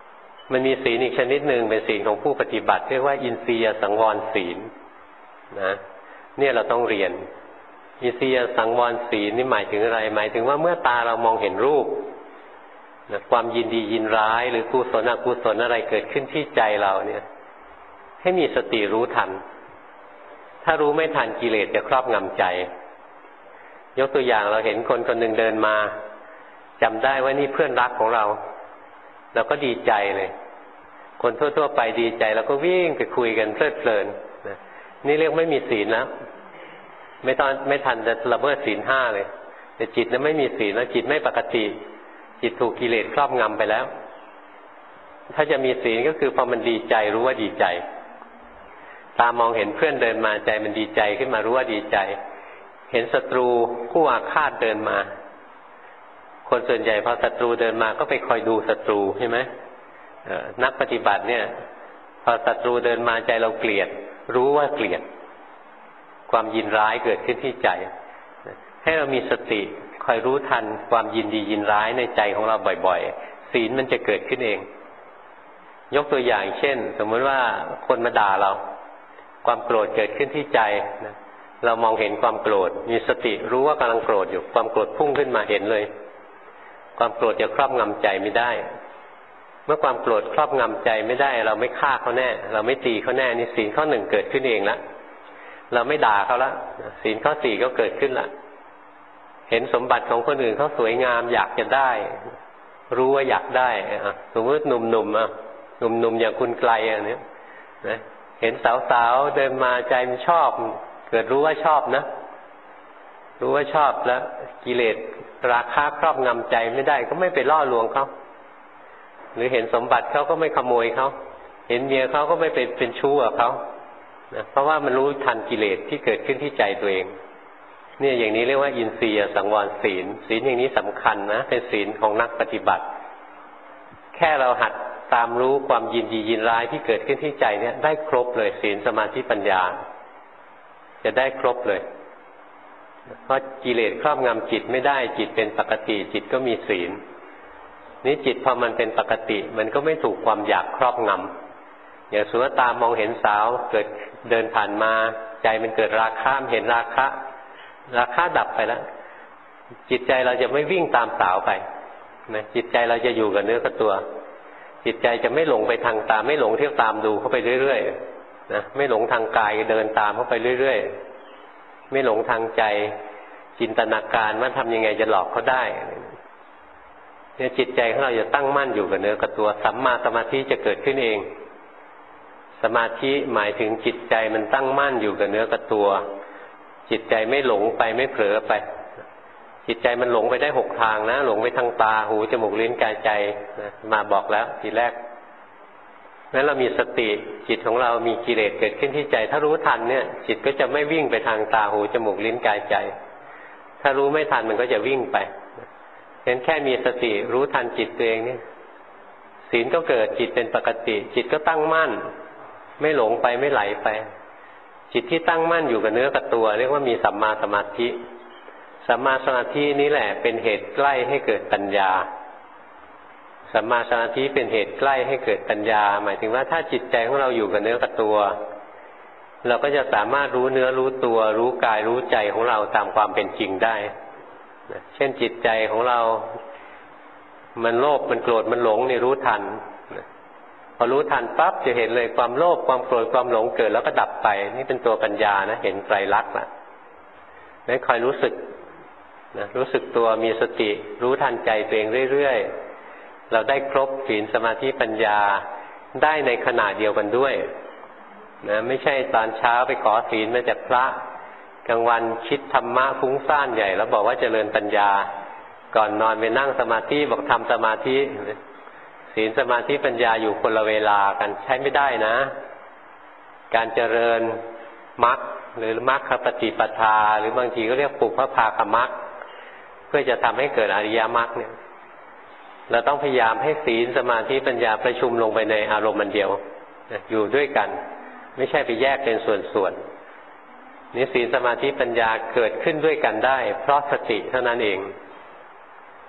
มันมีศีลอีกชนิดหนึ่งเป็นศีลของผู้ปฏิบัติเรียกว่าอินทรียสังวรศีลนะเนี่ยเราต้องเรียนอินทรียสังวรศีลนี่หมายถึงอะไรหมายถึงว่าเมื่อตาเรามองเห็นรูปนะความยินดียินร้ายหรือกุศลอกุศลอะไรเกิดขึ้นที่ใจเราเนี่ยให้มีสติรู้ทันถ้ารู้ไม่ทันกิเลสจะครอบงำใจยกตัวอย่างเราเห็นคนคนหนึ่งเดินมาจำได้ว่านี่เพื่อนรักของเราเราก็ดีใจเลยคนทั่วๆไปดีใจเราก็วิ่งไปคุยกันเพลิดเพลินนะนี่เรียกไม่มีศีลแล้วไม่ทันจะละเมิดศีลห้าเลยแต่จิตนั้นไม่มีศีลแล้วจิตไม่ปกติจิตถูกกิเลสครอบงำไปแล้วถ้าจะมีศีลก็คือพอมันดีใจรู้ว่าดีใจตามองเห็นเพื่อนเดินมาใจมันดีใจขึ้นมารู้ว่าดีใจเห็นศัตรูผู้อาฆาตเดินมาคนส่วนใหญ่พอศัตรูเดินมาก็ไปคอยดูศัตรูใช่ไหมนักปฏิบัติเนี่ยพอศัตรูเดินมาใจเราเกลียดรู้ว่าเกลียดความยินร้ายเกิดขึ้นที่ใจให้เรามีสติคอยรู้ทันความยินดียินร้ายในใจของเราบ่อยๆศีลมันจะเกิดขึ้นเองยกตัวอย่างเช่นสมมติว่าคนมาด่าเราความโกรธเกิดขึ้นที่ใจนะเรามองเห็นความโกรธมีสติรู้ว่ากำลังโกรธอยู่ความโกรธพุ่งขึ้นมาเห็นเลยความโกรธจะครอบงำใจไม่ได้เมื่อความโกรธครอบงำใจไม่ได้เราไม่ฆ่าเขาแน่เราไม่ตีเขาแน่นี่ศีลข้อหนึ่งเกิดขึ้นเองละเราไม่ด่าเขาละศีลข้อสี่ก็เกิดขึ้นละเห็นสมบัติของคนอื่นเขาสวยงามอยากจะได้รู้ว่าอยากได้สมมติหนุ่มๆหนุ่มอย่างคุณไกลอันนี้นะเห็นสาวๆเดินมาใจมันชอบเกิดรู้ว่าชอบนะรู้ว่าชอบแล้วกิเลสราคะครอบงำใจไม่ได้ก็ไม่ไปล่อลวงเขาหรือเห็นสมบัติเขาก็ไม่ขโมยเขาเห็นเมียเขาก็ไม่ไปเป็นชู้กับเขานะเพราะว่ามันรู้ทันกิเลสที่เกิดขึ้นที่ใจตัวเองเนี่ยอย่างนี้เรียกว่าอินทรียสังวรศีลศีลอย่างนี้สำคัญนะเป็นศีลของนักปฏิบัติแค่เราหัดตามรู้ความยินดียินร้ายที่เกิดขึ้นที่ใจเนี่ยได้ครบเลยศีลสมาธิปัญญาจะได้ครบเลยเพราะกิเลสครอบงำจิตไม่ได้จิตเป็นปกติจิตก็มีศีลนี้จิตพอมันเป็นปกติมันก็ไม่ถูกความอยากครอบงำอย่างสมมติตามองเห็นสาวเกิดเดินผ่านมาใจมันเกิดราคะเห็นราคะดับไปแล้วจิตใจเราจะไม่วิ่งตามสาวไปนะจิตใจเราจะอยู่กับเนื้อกับตัวจิตใจจะไม่หลงไปทางตาไม่หลงเที่ยวตามดูเข้าไปเรื่อยๆนะไม่หลงทางกายเดินตามเข้าไปเรื่อยๆไม่หลงทางใจจินตนาการว่าทำยังไงจะหลอกเขาได้เนี่ยจิตใจของเราจะตั้งมั่นอยู่กับเนื้อกับตัวสัมมาสมาธิจะเกิดขึ้นเองสมาธิหมายถึงจิตใจมันตั้งมั่นอยู่กับเนื้อกับตัวจิตใจไม่หลงไปไม่เผลอไปจิตใจมันหลงไปได้6ทางนะหลงไปทางตาหูจมูกลิ้นกายใจนะมาบอกแล้วทีแรกงั้นเรามีสติจิตของเรามีกิเลสเกิดขึ้นที่ใจถ้ารู้ทันเนี่ยจิตก็จะไม่วิ่งไปทางตาหูจมูกลิ้นกายใจถ้ารู้ไม่ทันมันก็จะวิ่งไปเห็นแค่มีสติรู้ทันจิตตัวเองเนี่ยศีลก็เกิดจิตเป็นปกติจิตก็ตั้งมั่นไม่หลงไปไม่ไหลไปจิตที่ตั้งมั่นอยู่กับเนื้อกับตัวเรียกว่ามีสัมมาสมาธิสัมมาสมาธินี้แหละเป็นเหตุใกล้ให้เกิดปัญญาสัมมาสมาธิเป็นเหตุใกล้ให้เกิดปัญญาหมายถึงว่าถ้าจิตใจของเราอยู่กับเนื้อกับตัวเราก็จะสามารถรู้เนื้อรู้ตัวรู้กายรู้ใจของเราตามความเป็นจริงได้เช่นจิตใจของเรามันโลภมันโกรธมันหลงนี่รู้ทันพอรู้ทันปั๊บจะเห็นเลยความโลภความโกรธความหลงเกิดแล้วก็ดับไปนี่เป็นตัวปัญญานะเห็นไตรลักษณ์นะไม่คอยรู้สึกนะรู้สึกตัวมีสติรู้ทันใจตัวเองเรื่อยๆเราได้ครบศีลสมาธิปัญญาได้ในขณะเดียวกันด้วยนะไม่ใช่ตอนเช้าไปขอศีลมาจากพระกลางวันคิดธรรมะฟุ้งซ่านใหญ่แล้วบอกว่าเจริญปัญญาก่อนนอนไปนั่งสมาธิบอกทำสมาธิศีลสมาธิปัญญาอยู่คนละเวลากันใช้ไม่ได้นะการเจริญมรรคหรือมรรคปฏิปทาหรือบางทีก็เรียกปุพพากมรรคเพื่อจะทำให้เกิดอริยมรรคเนี่ยเราต้องพยายามให้ศีลสมาธิปัญญาประชุมลงไปในอารมณ์อันเดียวอยู่ด้วยกันไม่ใช่ไปแยกเป็นส่วนๆนี่ศีลสมาธิปัญญาเกิดขึ้นด้วยกันได้เพราะสติเท่านั้นเอง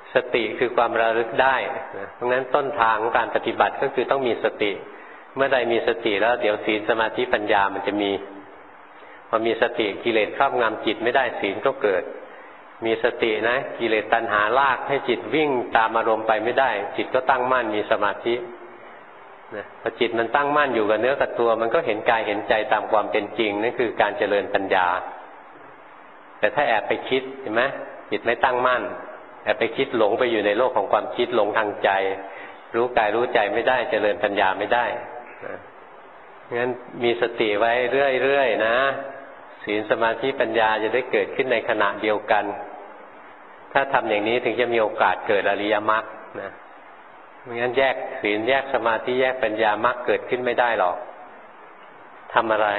สติคือความระลึกได้เพราะงั้นต้นทางของการปฏิบัติก็คือต้องมีสติเมื่อใดมีสติแล้วเดี๋ยวศีลสมาธิปัญญามันจะมีพอมีสติกิเลสครอบงำจิตไม่ได้ศีลก็เกิดมีสตินะกิเลสตัณหาลากให้จิตวิ่งตามอารมณ์ไปไม่ได้จิตก็ตั้งมั่นมีสมาธินะพอจิตมันตั้งมั่นอยู่กับเนื้อกับตัวมันก็เห็นกายเห็นใจตามความเป็นจริงนั่นคือการเจริญปัญญาแต่ถ้าแอบไปคิดเห็นไหมจิตไม่ตั้งมั่นแอบไปคิดหลงไปอยู่ในโลกของความคิดหลงทางใจรู้กายรู้ใจไม่ได้เจริญปัญญาไม่ได้งั้นมีสติไว้เรื่อยๆนะศีลสมาธิปัญญาจะได้เกิดขึ้นในขณะเดียวกันถ้าทำอย่างนี้ถึงจะมีโอกาสเกิดอริยมรรคนะไม่งั้นแยกศีลแยกสมาธิแยกปัญญามรรคเกิดขึ้นไม่ได้หรอกทำอะไร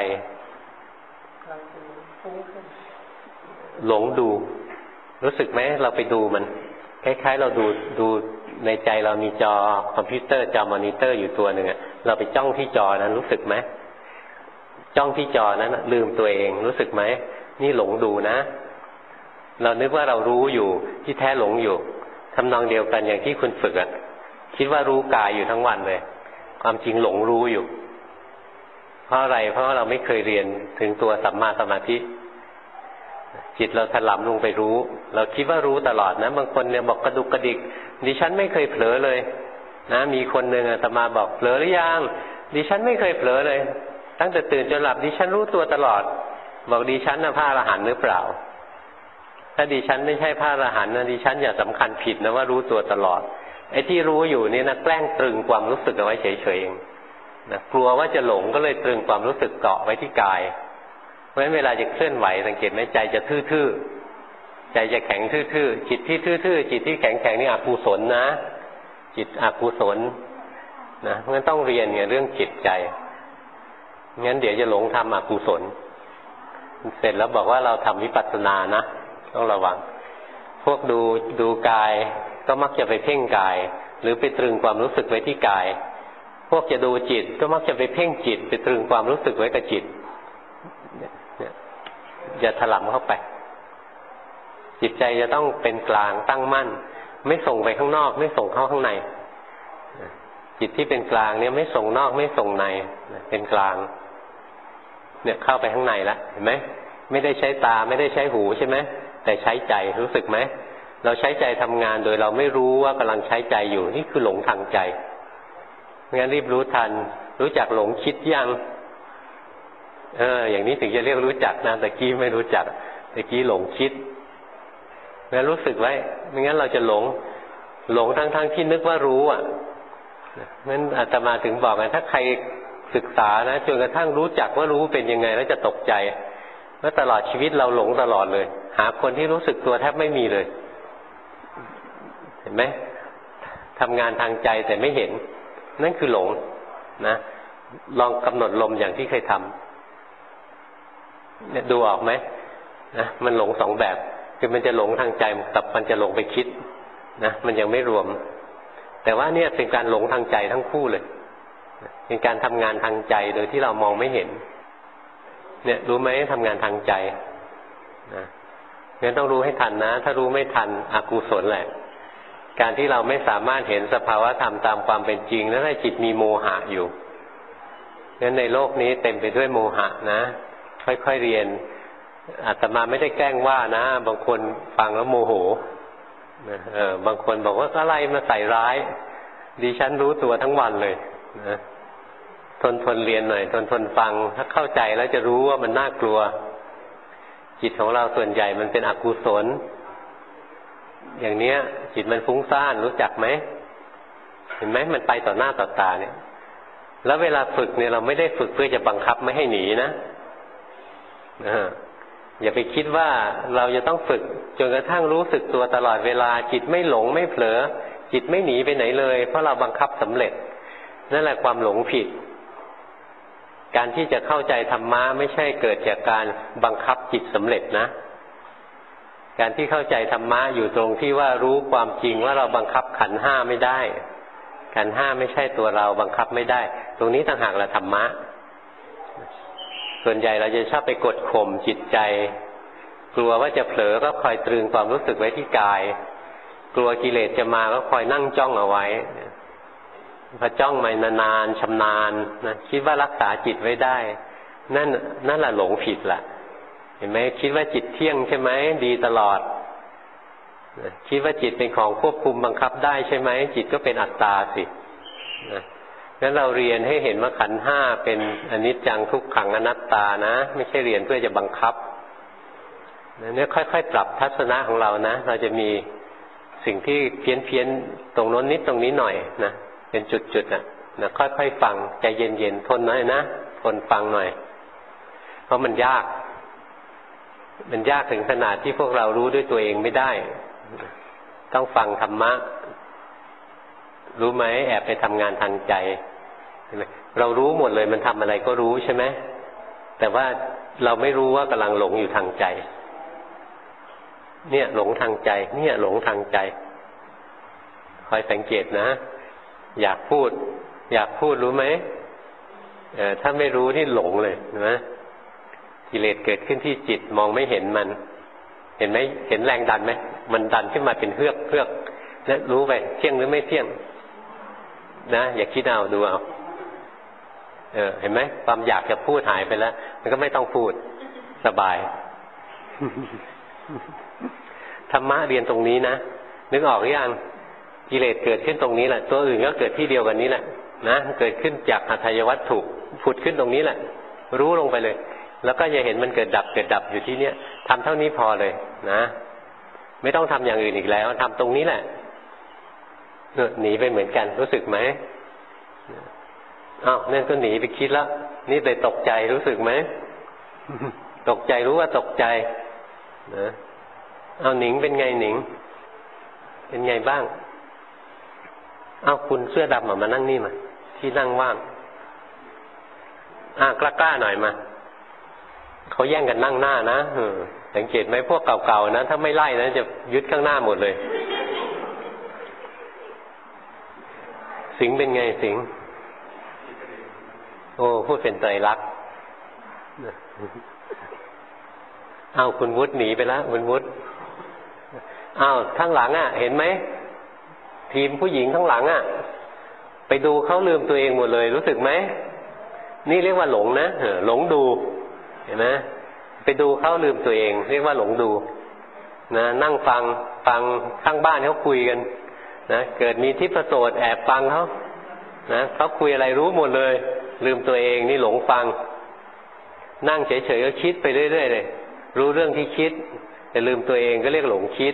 หลงดูรู้สึกไหมเราไปดูมันคล้ายๆเราดูในใจเรามีจอคอมพิวเตอร์จอมอนิเตอร์อยู่ตัวหนึ่งเราไปจ้องที่จอนั้นรู้สึกไหมจ้องที่จอนั้นลืมตัวเองรู้สึกไหมนี่หลงดูนะเรานึกว่าเรารู้อยู่ที่แท้หลงอยู่ทำนองเดียวกันอย่างที่คุณฝึกคิดว่ารู้กายอยู่ทั้งวันเลยความจริงหลงรู้อยู่เพราะอะไรเพราะว่าเราไม่เคยเรียนถึงตัวสัมมาสมาธิจิตเราถลำลงไปรู้เราคิดว่ารู้ตลอดนะบางคนเนี่ยบอกกระดุกกระดิกดิฉันไม่เคยเผลอเลยนะมีคนหนึ่งอาตมาบอกเผลอหรือยังดิฉันไม่เคยเผลอเลยตั้งแต่ตื่นจนหลับดิฉันรู้ตัวตลอดบอกดิฉันพระอรหันต์หรือเปล่าถ้าดิฉันไม่ใช่พระอรหันต์นะดิฉันอย่าสำคัญผิดนะว่ารู้ตัวตลอดไอ้ที่รู้อยู่นี่นะแกล้งตรึงความรู้สึกเอาไว้เฉยๆเองนะกลัวว่าจะหลงก็เลยตรึงความรู้สึกเกาะไว้ที่กายเพราะฉะนั้นเวลาจะเคลื่อนไหวสังเกตไหมใจจะทื่อๆใจจะแข็งทื่อๆจิตที่ทื่อๆจิตที่แข็งๆนี่อกุศลนะจิตอกุศลนะเพราะฉะนั้นต้องเรียนเนี่ยเรื่องจิตใจงั้นเดี๋ยวจะหลงทำอกุศลเสร็จแล้วบอกว่าเราทำวิปัสสนานะต้องระวังพวกดูกายก็มักจะไปเพ่งกายหรือไปตรึงความรู้สึกไว้ที่กายพวกจะดูจิตก็มักจะไปเพ่งจิตไปตรึงความรู้สึกไว้กับจิตอย่าถลำเข้าไปจิตใจจะต้องเป็นกลางตั้งมั่นไม่ส่งไปข้างนอกไม่ส่งเข้าข้างในจิตที่เป็นกลางเนี่ยไม่ส่งนอกไม่ส่งในเป็นกลางเนี่ยเข้าไปข้างในแล้วเห็นไหมไม่ได้ใช้ตาไม่ได้ใช้หูใช่ไหมแต่ใช้ใจรู้สึกไหมเราใช้ใจทำงานโดยเราไม่รู้ว่ากำลังใช้ใจอยู่นี่คือหลงทางใจงั้นรีบรู้ทันรู้จักหลงคิดยังอย่างนี้ถึงจะเรียกรู้จักนะตะกี้ไม่รู้จักตะกี้หลงคิดงั้นรู้สึกไว้ไม่งั้นเราจะหลงทั้งที่นึกว่ารู้งั้นอาตมาถึงบอกไงถ้าใครศึกษานะจนกระทั่งรู้จักว่ารู้เป็นยังไงแล้วจะตกใจว่าตลอดชีวิตเราหลงตลอดเลยหาคนที่รู้สึกตัวแทบไม่มีเลยเห็นไหมทำงานทางใจแต่ไม่เห็นนั่นคือหลงนะลองกำหนดลมอย่างที่เคยทำเนี่ยดูออกไหมนะมันหลงสองแบบคือมันจะหลงทางใจแต่มันจะหลงไปคิดนะมันยังไม่รวมแต่ว่าเนี่ยเป็นการหลงทางใจทั้งคู่เลยเป็นการทำงานทางใจโดยที่เรามองไม่เห็นเนี่ยรู้ไหมทำงานทางใจนะงั้นต้องรู้ให้ทันนะถ้ารู้ไม่ทันอกุศลแหละการที่เราไม่สามารถเห็นสภาวะธรรมตามความเป็นจริงนั่นแหละจิตมีโมหะอยู่งั้นในโลกนี้เต็มไปด้วยโมหะนะค่อยๆเรียนอาตมาไม่ได้แกล้งว่านะบางคนฟังแล้วโมโหบางคนบอกว่าอะไรมาใส่ร้ายดิฉันรู้ตัวทั้งวันเลยนะทนเรียนหน่อยทนฟังถ้าเข้าใจแล้วจะรู้ว่ามันน่ากลัวจิตของเราส่วนใหญ่มันเป็นอกุศลอย่างเนี้ยจิตมันฟุ้งซ่านรู้จักไหมเห็นไหมมันไปต่อหน้าต่อตาเนี่ยแล้วเวลาฝึกเนี่ยเราไม่ได้ฝึกเพื่อจะบังคับไม่ให้หนีนะอย่าไปคิดว่าเราจะต้องฝึกจนกระทั่งรู้สึกตัวตลอดเวลาจิตไม่หลงไม่เผลอจิตไม่หนีไปไหนเลยเพราะเราบังคับสำเร็จนั่นแหละความหลงผิดการที่จะเข้าใจธรรมะไม่ใช่เกิดจากการบังคับจิตสำเร็จนะการที่เข้าใจธรรมะอยู่ตรงที่ว่ารู้ความจริงว่าเราบังคับขันธ์ห้าไม่ได้ขันธ์ห้าไม่ใช่ตัวเราบังคับไม่ได้ตรงนี้ต่างหากแหละธรรมะส่วนใหญ่เราจะชอบไปกดข่มจิตใจกลัวว่าจะเผลอก็คอยตรึงความรู้สึกไว้ที่กายกลัวกิเลสจะมาก็คอยนั่งจ้องเอาไว้พอจ้องมานานๆชำนาญนะคิดว่ารักษาจิตไว้ได้นั่นแหละหลงผิดละเห็นไหมคิดว่าจิตเที่ยงใช่ไหมดีตลอดคิดว่าจิตเป็นของควบคุมบังคับได้ใช่ไหมจิตก็เป็นอัตตาสิงั้นเราเรียนให้เห็นว่าขันธ์ห้าเป็นอนิจจังทุกขังอนัตตานะไม่ใช่เรียนเพื่อจะบังคับเนี่ยค่อยๆปรับทัศนะของเรานะเราจะมีสิ่งที่เพี้ยนตรงโน้นนิดตรงนี้หน่อยนะเป็นจุดๆนะค่อยๆฟังใจเย็นๆทนหน่อยนะทนฟังหน่อยเพราะมันยากถึงขนาดที่พวกเรารู้ด้วยตัวเองไม่ได้ต้องฟังธรรมะรู้ไหมแอบไปทำงานทางใจเรารู้หมดเลยมันทำอะไรก็รู้ใช่ไหมแต่ว่าเราไม่รู้ว่ากำลังหลงอยู่ทางใจเนี่ยหลงทางใจเนี่ยหลงทางใจคอยสังเกตนะอยากพูดรู้ไหมถ้าไม่รู้นี่หลงเลยนะกิเลสเกิดขึ้นที่จิตมองไม่เห็นมันเห็นไหมเห็นแรงดันไหมมันดันขึ้นมาเป็นเฮือกแล้วรู้ไปเที่ยงหรือไม่เที่ยงนะอย่าคิดเอาดูเอาเห็นไหมความอยากจะพูดหายไปแล้วมันก็ไม่ต้องพูดสบายธรรมะเรียนตรงนี้นะนึกออกหรือยังกิเลสเกิดขึ้นตรงนี้แหละตัวอื่นก็เกิดที่เดียวกันนี้แหละนะเกิดขึ้นจากหทัยวัตถุผุดขึ้นตรงนี้แหละรู้ลงไปเลยแล้วก็จะเห็นมันเกิดดับอยู่ที่เนี้ยทำเท่านี้พอเลยนะไม่ต้องทำอย่างอื่นอีกแล้วทำตรงนี้แหละหนีไปเหมือนกันรู้สึกไหมอ้าวนั่นก็หนีไปคิดแล้วนี่เลยตกใจรู้สึกไหมตกใจรู้ว่าตกใจนะเอาหนิงเป็นไงหนิงเป็นไงบ้างเอาคุณเสื้อดำมานั่งนี่มาที่นั่งว่างกล้าหน่อยมาเขาแย่งกันนั่งหน้านะสังเกตไหมพวกเก่าๆนะถ้าไม่ไล่นะจะยึดข้างหน้าหมดเลยสิงเป็นไงสิงโอ้พูดเป็นไตรลักษณ์เอาคุณวุฒิหนีไปแล้วคุณวุฒิข้างหลังเห็นไหมทีมผู้หญิงข้างหลังไปดูเขาลืมตัวเองหมดเลยรู้สึกไหมนี่เรียกว่าหลงนะหลงดูเห็นไหมไปดูเขาลืมตัวเองเรียกว่าหลงดูนะนั่งฟังข้างบ้านเขาคุยกันนะเกิดมีทิพโสตแอบฟังเขานะเขาคุยอะไรรู้หมดเลยลืมตัวเองนี่หลงฟังนั่งเฉยๆก็คิดไปเรื่อยๆเลยรู้เรื่องที่คิดแต่ลืมตัวเองก็เรียกหลงคิด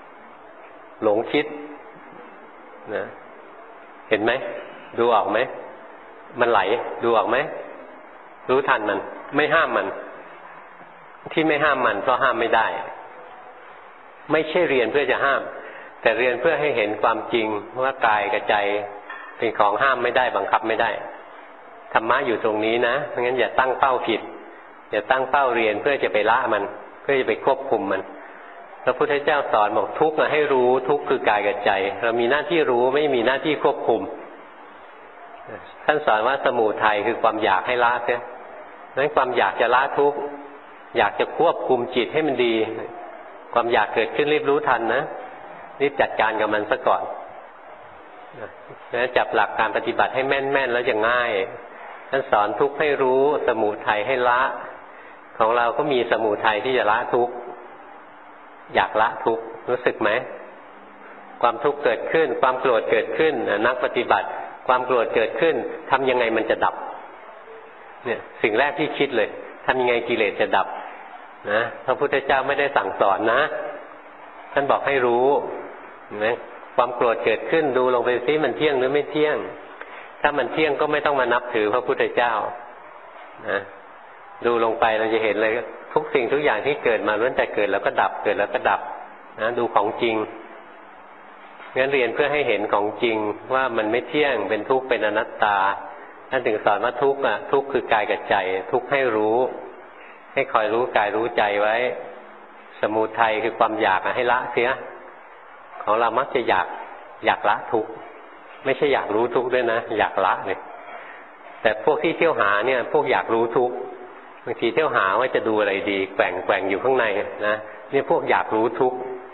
นะเห็นไหมดูออกไหมมันไหลดูออกไหมรู้ทันมันไม่ห้ามมันที่ไม่ห้ามมันเพราะห้ามไม่ได้ไม่ใช่เรียนเพื่อจะห้ามแต่เรียนเพื่อให้เห็นความจริงว่ากายกับใจเป็นของห้ามไม่ได้บังคับไม่ได้ธรรมะอยู่ตรงนี้นะเพราะงั้นอย่าตั้งเป้าผิดอย่าตั้งเป้าเรียนเพื่อจะไปละมันเพื่อจะไปควบคุมมันพระพุทธเจ้าสอนบอกทุกข์ให้รู้ทุกข์คือกายกับใจเรามีหน้าที่รู้ไม่มีหน้าที่ควบคุมท่านสอนว่าสมุทัยคือความอยากให้ละเสียนั้นความอยากจะละทุกข์อยากจะควบคุมจิตให้มันดีความอยากเกิดขึ้นรีบรู้ทันนะรีบจัดการกับมันซะก่อนนะจับหลักการปฏิบัติให้แม่นๆแล้วจะง่ายท่านสอนทุกข์ให้รู้สมุทัยให้ละของเราก็มีสมุทัยที่จะละทุกข์อยากละทุกข์รู้สึกไหมความทุกข์เกิดขึ้นความโกรธเกิดขึ้นนักปฏิบัติความโกรธเกิดขึ้นทำยังไงมันจะดับเนี่ยสิ่งแรกที่คิดเลยทำยังไงกิเลสจะดับนะพระพุทธเจ้าไม่ได้สั่งสอนนะท่านบอกให้รู้นะความโกรธเกิดขึ้นดูลงไปซิมันเที่ยงหรือไม่เที่ยงถ้ามันเที่ยงก็ไม่ต้องมานับถือพระพุทธเจ้านะดูลงไปเราจะเห็นเลยทุกสิ่งทุกอย่างที่เกิดมาล้วนแต่เกิดแล้วก็ดับเกิดแล้วก็ดับนะดูของจริงงั้นเรียนเพื่อให้เห็นของจริงว่ามันไม่เที่ยงเป็นทุกข์เป็นอนัตตาท่านถึงสอนว่าทุกข์ทุกข์คือกายกับใจทุกข์ให้รู้ให้คอยรู้กายรู้ใจไว้สมุทัยคือความอยากให้ละเสียของเรามักจะอยากละทุกข์ไม่ใช่อยากรู้ทุกข์ด้วยนะอยากละเลยแต่พวกที่เที่ยวหาเนี่ยพวกอยากรู้ทุกข์บางทีเที่ยวหาว่าจะดูอะไรดีแกว่งอยู่ข้างในนะนี่พวกอยากรู้ทุกข์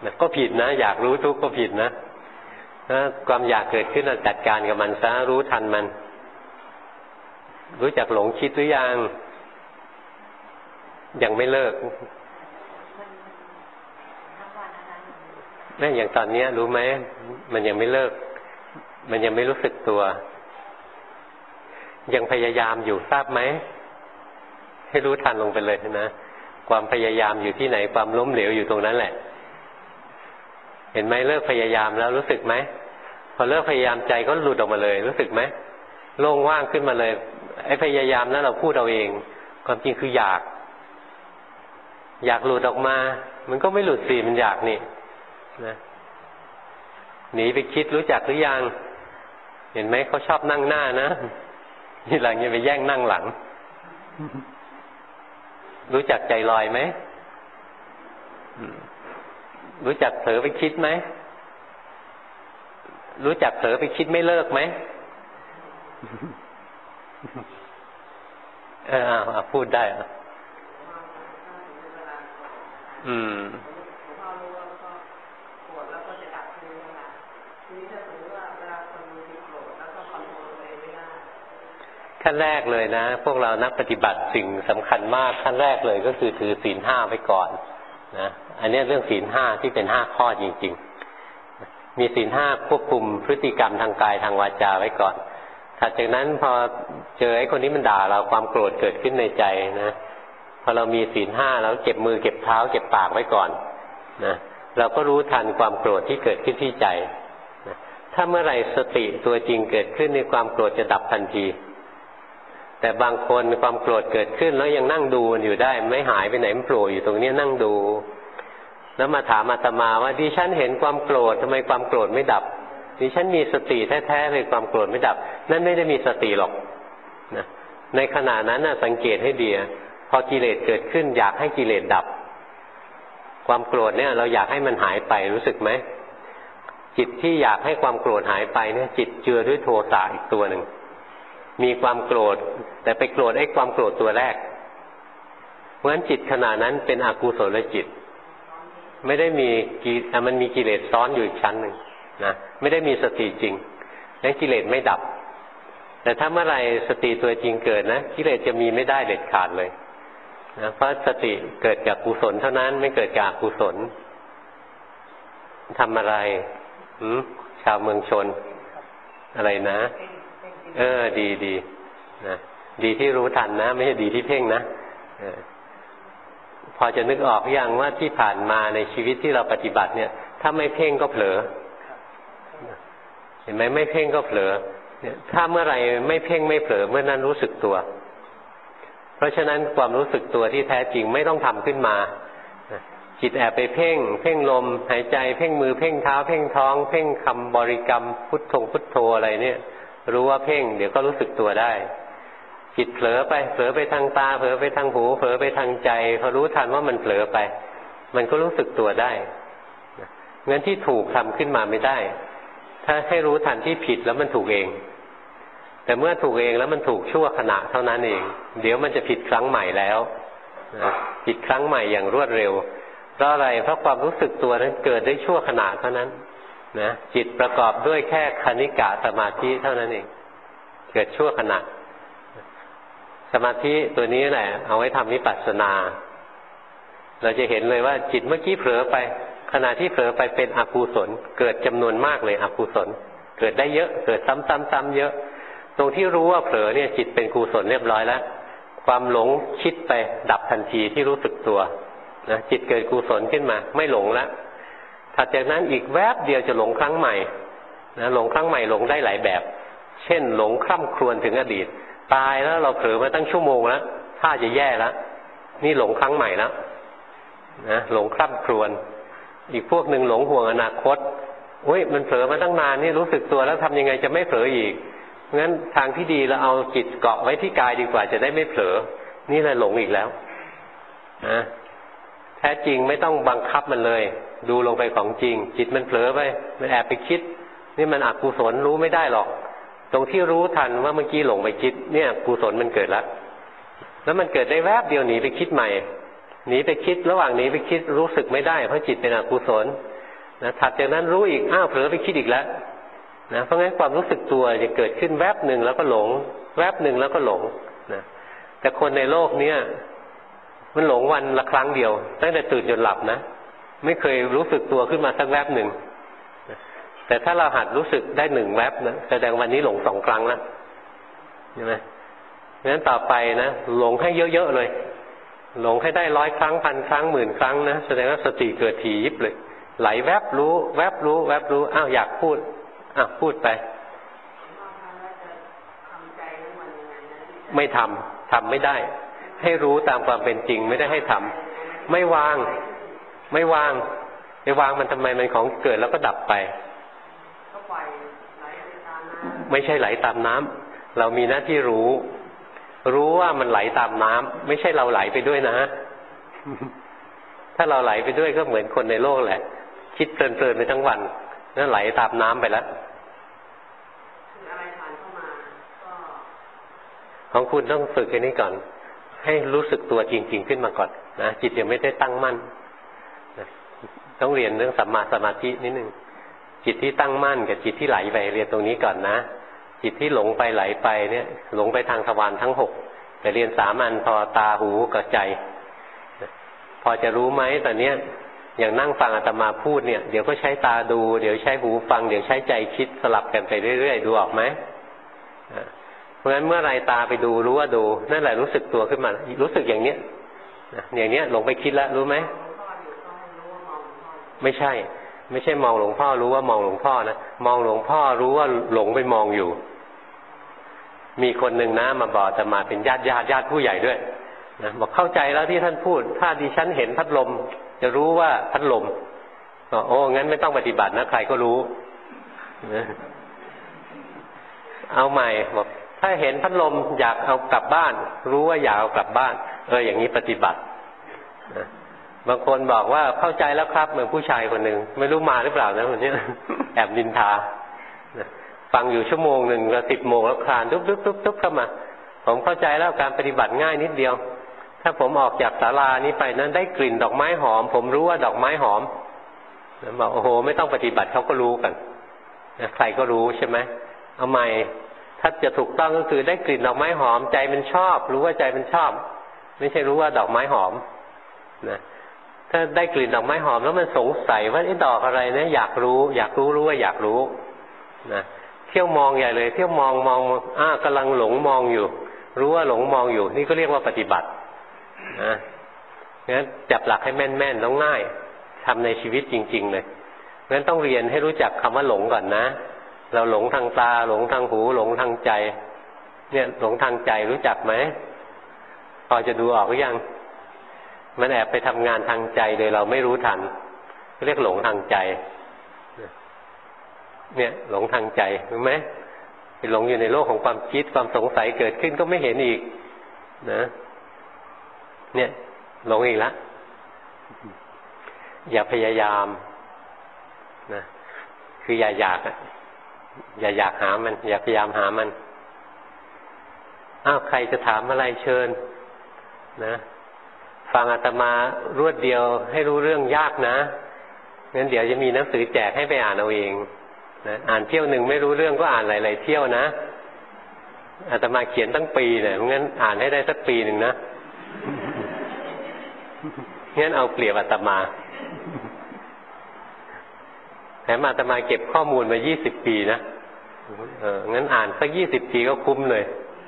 ก็ผิดนะอยากรู้ทุกข์ก็ผิดนะความอยากเกิดขึ้นเราจัดการกับมันซะรู้ทันมันรู้จักหลงคิดหรือยังยังไม่เลิกนั่นอย่างตอนนี้รู้ไหมมันยังไม่เลิกมันยังไม่รู้สึกตัวยังพยายามอยู่ทราบไหมให้รู้ทันลงไปเลยนะความพยายามอยู่ที่ไหนความล้มเหลวอยู่ตรงนั้นแหละเห็นไหมเลิกพยายามแล้วรู้สึกไหมพอเลิกพยายามใจก็หลุดออกมาเลยรู้สึกไหมโล่งว่างขึ้นมาเลยไอ้พยายามนั้นเราพูดเอาเองความจริงคืออยากหลุดออกมามันก็ไม่หลุดสิมันอยากนี่นะหนีไปคิดรู้จักหรือยังเห็นไหมเขาชอบนั่งหน้านะทีหลังอย่าไปแย่งนั่งหลังรู้จักใจลอยไหมรู้จักเผลอไปคิดไหมรู้จักเผลอไปคิดไม่เลิกไหมพูดได้ขั้นแรกเลยนะพวกเรานักปฏิบัติสิ่งสำคัญมากขั้นแรกเลยก็คือถือศีล5ไว้ก่อนนะอันนี้เรื่องศีล5ที่เป็น5ข้อจริงๆมีศีล5ควบคุมพฤติกรรมทางกายทางวาจาไว้ก่อนถัดจากนั้นพอเจอไอ้คนนี้มันด่าเราความโกรธเกิดขึ้นในใจนะพอเรามีศีล5แล้วเก็บมือเก็บเท้าเก็บปากไว้ก่อนนะเราก็รู้ทันความโกรธที่เกิดขึ้นที่ใจนะถ้าเมื่อไหร่สติตัวจริงเกิดขึ้นในความโกรธจะดับทันทีแต่บางคนความโกรธเกิดขึ้นแล้วยังนั่งดูมันอยู่ได้ไม่หายไปไหนมันโผล่อยู่ตรงนี้นั่งดูแล้วมาถามอาตมาว่าดิฉันเห็นความโกรธทำไมความโกรธไม่ดับดิฉันมีสติแท้ๆเลยความโกรธไม่ดับนั่นไม่ได้มีสติหรอกนะในขณะนั้นน่ะสังเกตให้ดีพอกิเลสเกิดขึ้นอยากให้กิเลสดับความโกรธเนี่ยเราอยากให้มันหายไปรู้สึกไหมจิตที่อยากให้ความโกรธหายไปเนี่ยจิตเจือด้วยโทสะอีกตัวหนึ่งมีความโกรธแต่ไปโกรธไอ้ความโกรธตัวแรกเพราะฉะนั้นจิตขณะนั้นเป็นอกุศลจิตไม่ได้มีมันมีกิเลสซ้อนอยู่อีกชั้นหนึ่งนะไม่ได้มีสติจริงนั้นกิเลสไม่ดับแต่ถ้าเมื่อไรสติตัวจริงเกิดนะกิเลสจะมีไม่ได้เด็ดขาดเลยนะเพราะสติเกิดจากกุศลเท่านั้นไม่เกิดจากอกุศลทำอะไรชาวเมืองชนอะไรนะดีนะดีที่รู้ทันนะไม่ใช่ดีที่เพ่งนะพอจะนึกออกอย่างว่าที่ผ่านมาในชีวิตที่เราปฏิบัติเนี่ยถ้าไม่เพ่งก็เผลอเห็นไหมไม่เพ่งก็เผลอถ้าเมื่อไหร่ไม่เพ่งไม่เผลอเมื่อนั้นรู้สึกตัวเพราะฉะนั้นความรู้สึกตัวที่แท้จริงไม่ต้องทำขึ้นมาจิตแอบไปเพ่งลมหายใจเพ่งมือเพ่งเท้าเพ่งท้องเพ่งคำบริกรรมพุทโธอะไรเนี่ยรู้ว่าเพ่งเดี๋ยวก็รู้สึกตัวได้จิตเผลอไปทางตาเผลอไปทางหูเผลอไปทางใจพอรู้ทันว่ามันเผลอไปมันก็รู้สึกตัวได้งั้นที่ถูกทำขึ้นมาไม่ได้ถ้าให้รู้ทันที่ผิดแล้วมันถูกเองแต่เมื่อถูกเองแล้วมันถูกชั่วขณะเท่านั้นเองเดี๋ยวมันจะผิดครั้งใหม่แล้วผิดครั้งใหม่อย่างรวดเร็วเพราะอะไรเพราะความรู้สึกตัวนั้นเกิดได้ชั่วขณะเท่านั้นนะจิตประกอบด้วยแค่คณิกะสมาธิเท่านั้นเองเกิดชั่วขณะสมาธิตัวนี้แหละเอาไว้ทำวิปัสสนาเราจะเห็นเลยว่าจิตเมื่อกี้เผลอไปขณะที่เผลอไปเป็นอกุศลเกิดจำนวนมากเลยอกุศลเกิดได้เยอะเกิดซ้ำๆเยอะตรงที่รู้ว่าเผลอเนี่ยจิตเป็นกุศลเรียบร้อยแล้วความหลงคิดไปดับทันทีที่รู้สึกตัวนะจิตเกิดกุศลขึ้นมาไม่หลงแล้วถัดจากนั้นอีกแวบเดียวจะหลงครั้งใหม่นะหลงครั้งใหม่หลงได้หลายแบบเช่นหลงคร่ำครวญถึงอดีตตายแล้วเราเผลอมาตั้งชั่วโมงแล้วถ้าจะแย่แล้วนี่หลงครั้งใหม่แล้วนะหลงคร่ำครวญอีกพวกหนึ่งหลงห่วงอนาคตมันเผลอมาตั้งนานนี่รู้สึกตัวแล้วทำยังไงจะไม่เผลออีกงั้นทางที่ดีเราเอาจิตเกาะไว้ที่กายดีกว่าจะได้ไม่เผลอนี่แหละหลงอีกแล้วนะแท้จริงไม่ต้องบังคับมันเลยดูลงไปของจริงจิตมันเผลอไปมันแอบไปคิดนี่มันอกุศลรู้ไม่ได้หรอกตรงที่รู้ทันว่าเมื่อกี้หลงไปคิดเนี่ยกุศลมันเกิดแล้วมันเกิดได้แวบเดียวหนีไปคิดใหม่หนีไปคิดระหว่างหนีไปคิดรู้สึกไม่ได้เพราะจิตเป็นอกุศลนะถัดจากนั้นรู้อีกเผลอไปคิดอีกแล้วนะเพราะงั้นความรู้สึกตัวจะเกิดขึ้นแวบหนึ่งแล้วก็หลงแวบหนึ่งแล้วก็หลงนะแต่คนในโลกเนี้ยมันหลงวันละครั้งเดียวตั้งแต่ตื่นจนหลับนะไม่เคยรู้สึกตัวขึ้นมาสักแวบหนึ่งแต่ถ้าเราหัดรู้สึกได้1แวบนะแสดงวันนี้หลง2 ครั้งแล้วใช่ไหมงั้นต่อไปนะหลงให้เยอะๆเลยหลงให้ได้100 ครั้ง1,000 ครั้ง10,000 ครั้งนะแสดงว่าสติเกิดถี่ยิบเลยไหลแวบรู้แวบรู้แวบรู้อยากพูดพูดไปไม่ทำไม่ได้ให้รู้ตามความเป็นจริงไม่ได้ให้ทำไม่วางไปวางมันทำไมมันของเกิดแล้วก็ดับไปไม่ใช่ไหลตามน้ำเรามีหน้าที่รู้ว่ามันไหลตามน้ำไม่ใช่เราไหลไปด้วยนะถ้าเราไหลไปด้วยก็เหมือนคนในโลกแหละคิดเพลินๆไปทั้งวันนั่นไหลตามน้ำไปแล้วของคุณต้องฝึกอันนี้ก่อนให้รู้สึกตัวจริงๆขึ้นมาก่อนนะจิตยังไม่ได้ตั้งมั่นนะต้องเรียนเรื่องสัมมาสมาธินิดนึงจิตที่ตั้งมั่นกับจิตที่ไหลไปเรียนตรงนี้ก่อนนะจิตที่หลงไปไหลไปเนี่ยหลงไปทางทวารทั้ง6แต่เรียน3 อันพอตาหูกับใจพอจะรู้ไหมตอนเนี้ยอย่างนั่งฟังอาตมาพูดเนี่ยเดี๋ยวก็ใช้ตาดูเดี๋ยวใช้หูฟังเดี๋ยวใช้ใจคิดสลับกันไปเรื่อยๆดูออกไหมเพราะฉะนั้นเมื่อไรตาไปดูรู้ว่าดูนั่นแหละรู้สึกตัวขึ้นมารู้สึกอย่างเนี้ยอย่างเนี้ยหลงไปคิดแล้วรู้ไหมไม่ใช่มองหลวงพ่อรู้ว่ามองหลวงพ่อนะมองหลวงพ่อรู้ว่าหลงไปมองอยู่มีคนหนึ่งนะมาบอกจะมาเป็นญาติผู้ใหญ่ด้วยนะบอกเข้าใจแล้วที่ท่านพูดถ้าดิฉันเห็นพัดลมจะรู้ว่าพัดลมโอ้งั้นไม่ต้องปฏิบัตินะใครก็รู้เอาใหม่บอกถ้าเห็นพัดลมอยากเอากลับบ้านรู้ว่าอยากเอากลับบ้านอย่างนี้ปฏิบัติบางคนบอกว่าเข้าใจแล้วครับเหมือนผู้ชายคนหนึ่งไม่รู้มาหรือเปล่านะคนนี้แอบนินทาฟังอยู่1 ชั่วโมงแล้ว10 โมงแล้วคลานทุบเข้ามาผมเข้าใจแล้วการปฏิบัติง่ายนิดเดียวถ้าผมออกจากศาลานี้ไปนั้นได้กลิ่นดอกไม้หอมผมรู้ว่าดอกไม้หอมบอกโอ้โหไม่ต้องปฏิบัติเขาก็รู้กันใครก็รู้ใช่ไหมเอาใหม่ถ้าจะถูกต้องก็คือได้กลิ่นดอกไม้หอมใจมันชอบรู้ว่าใจมันชอบไม่ใช่รู้ว่าดอกไม้หอมนะถ้าได้กลิ่นดอกไม้หอมแล้วมันสงสัยว่าไอ้ดอกอะไรนะอยากรู้รู้ว่าอยากรู้นะเที่ยวมองใหญ่เลยเที่ยวมองกำลังหลงมองอยู่รู้ว่าหลงมองอยู่นี่ก็เรียกว่าปฏิบัตินะงั้นจับหลักให้แม่นๆแล้วง่ายทำในชีวิตจริงๆเลยงั้นต้องเรียนให้รู้จักคำว่าหลงก่อนนะเราหลงทางตาหลงทางหูหลงทางใจเนี่ยหลงทางใจรู้จักไหมพอจะดูออกหรือยังมันแอบไปทำงานทางใจโดยเราไม่รู้ทันเรียกหลงทางใจเนี่ยหลงทางใจรู้ไหมไปหลงอยู่ในโลกของความคิดความสงสัยเกิดขึ้นก็ไม่เห็นอีกนะเนี่ยหลงอีกแล้วอย่าพยายามนะคืออย่าอยากหามันอย่าพยายามหามันใครจะถามอะไรเชิญนะฟังอาตมารวดเดียวให้รู้เรื่องยากนะงั้นเดี๋ยวจะมีหนังสือแจกให้ไปอ่านเอาเองนะอ่านเที่ยวหนึ่งไม่รู้เรื่องก็อ่านหลายๆเที่ยวนะอาตมาเขียนตั้งปีเนี่ยงั้นอ่านให้ได้สักปีหนึ่งนะงั้นเอาเปรียบอาตมาแถมอาตมาเก็บข้อมูลมา20 ปีนะงั้นอ่านสัก20 ปีก็คุ้มเลย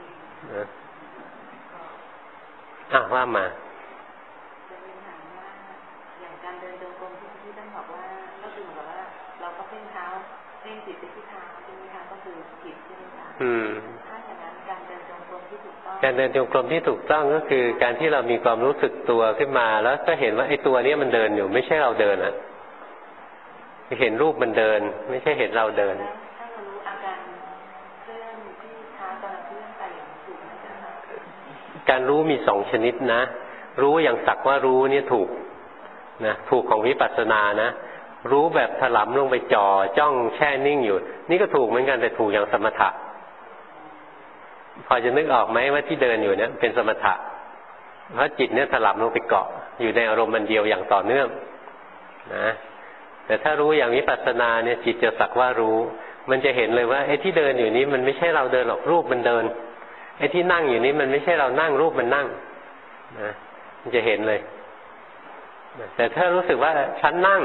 ว่ามาอย่างการเดินจงกรมที่ท่านบอกว่าก็คือแบบว่าเราก็เพ่งเท้าเพ่งจิตไปที่เท้าใช่ไหมคะก็คือจิตใช่ไหมคะถ้าอย่างนั้นการเดินจงกรมที่ถูกต้องการเดินจงกรมที่ถูกต้องก็คือการที่เรามีความรู้สึกตัวขึ้นมาแล้วก็เห็นว่าไอ้ตัวนี้มันเดินอยู่ไม่ใช่เราเดินเห็นรูปมันเดินไม่ใช่เห็นเราเดินถ้าเรารู้อาการเคลื่อนที่เท้าตอนเคลื่อนไปอย่างถูกไหมคะการรู้มี2 ชนิดนะรู้อย่างสักว่ารู้นี่ถูกนะถูกของวิปัสสนานะรู้แบบถลำลงไปจ่อจ้องแช่นิ่งอยู่นี่ก็ถูกเหมือนกันแต่ถูกอย่างสมถะพอจะนึกออกไหมว่าที่เดินอยู่เนี่ยเป็นสมถะเพราะจิตเนี่ยถลำลงไปเกาะอยู่ในอารมณ์มันเดียวอย่างต่อเนื่องนะแต่ถ้ารู้อย่างวิปัสสนาเนี่ยจิตจะสักว่ารู้มันจะเห็นเลยว่าไอ้ที่เดินอยู่นี้มันไม่ใช่เราเดินหรอกรูปมันเดินไอ้ที่นั่งอยู่นี้มันไม่ใช่เรานั่งรูปมันนั่งนะมันจะเห็นเลยแต่ถ้ารู้สึกว่าฉันนั่ง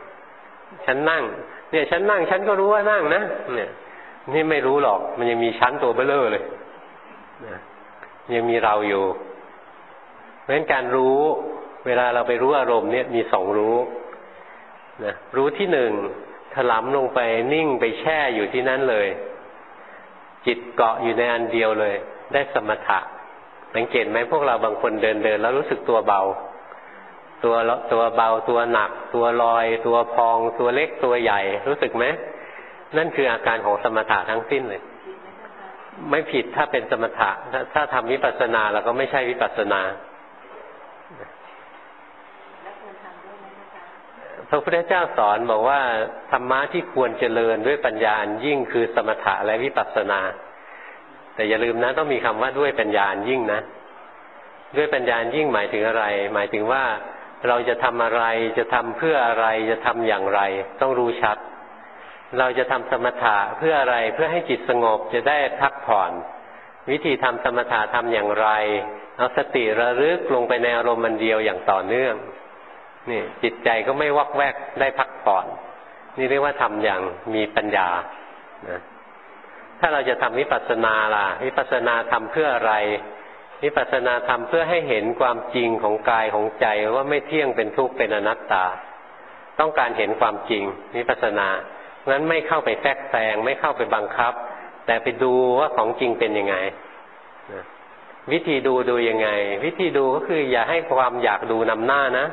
เนี่ยฉันนั่งฉันก็รู้ว่านั่งนะเนี่ยนี่ไม่รู้หรอกมันยังมีชั้นตัวเบ้อเร่อเลยนะยังมีเราอยู่เพราะฉะนั้นการรู้เวลาเราไปรู้อารมณ์เนี่ยมีสองรู้นะรู้ที่หนึ่งถลำลงไปนิ่งไปแช่อยู่ที่นั่นเลยจิตเกาะอยู่ในอันเดียวเลยได้สมถะสังเกตไหมพวกเราบางคนเดินแล้วรู้สึกตัวเบาตัวเบาตัวหนักตัวลอยตัวพองตัวเล็กตัวใหญ่รู้สึกไหมนั่นคืออาการของสมถะทั้งสิ้นเลยไม่ผิดถ้าเป็นสมถะถ้าทำวิปัสสนาเราก็ไม่ใช่วิปัสสนาพระพุทธเจ้าสอนบอกว่าธรรมะที่ควรเจริญด้วยปัญญาอันยิ่งคือสมถะและวิปัสสนาแต่อย่าลืมนะต้องมีคำว่าด้วยปัญญาอันยิ่งนะด้วยปัญญาอันยิ่งหมายถึงอะไรหมายถึงว่าเราจะทำอะไรจะทำเพื่ออะไรจะทำอย่างไรต้องรู้ชัดเราจะทำสมถะเพื่ออะไรเพื่อให้จิตสงบจะได้พักผ่อนวิธีทำสมถะทำอย่างไรเอาสติระลึกลงไปในอารมณ์มันเดียวอย่างต่อเนื่องนี่จิตใจก็ไม่วอกแวกได้พักผ่อนนี่เรียกว่าทำอย่างมีปัญญานะถ้าเราจะทำวิปัสสนาล่ะวิปัสสนาทำเพื่ออะไรวิปัสสนาทำเพื่อให้เห็นความจริงของกายของใจว่าไม่เที่ยงเป็นทุกข์เป็นอนัตตาต้องการเห็นความจริงวิปัสสนางั้นไม่เข้าไปแทรกแซงไม่เข้าไปบังคับแต่ไปดูว่าของจริงเป็นยังไงวิธีดูยังไงวิธีดูก็คืออย่าให้ความอยากดูนำหน้านะ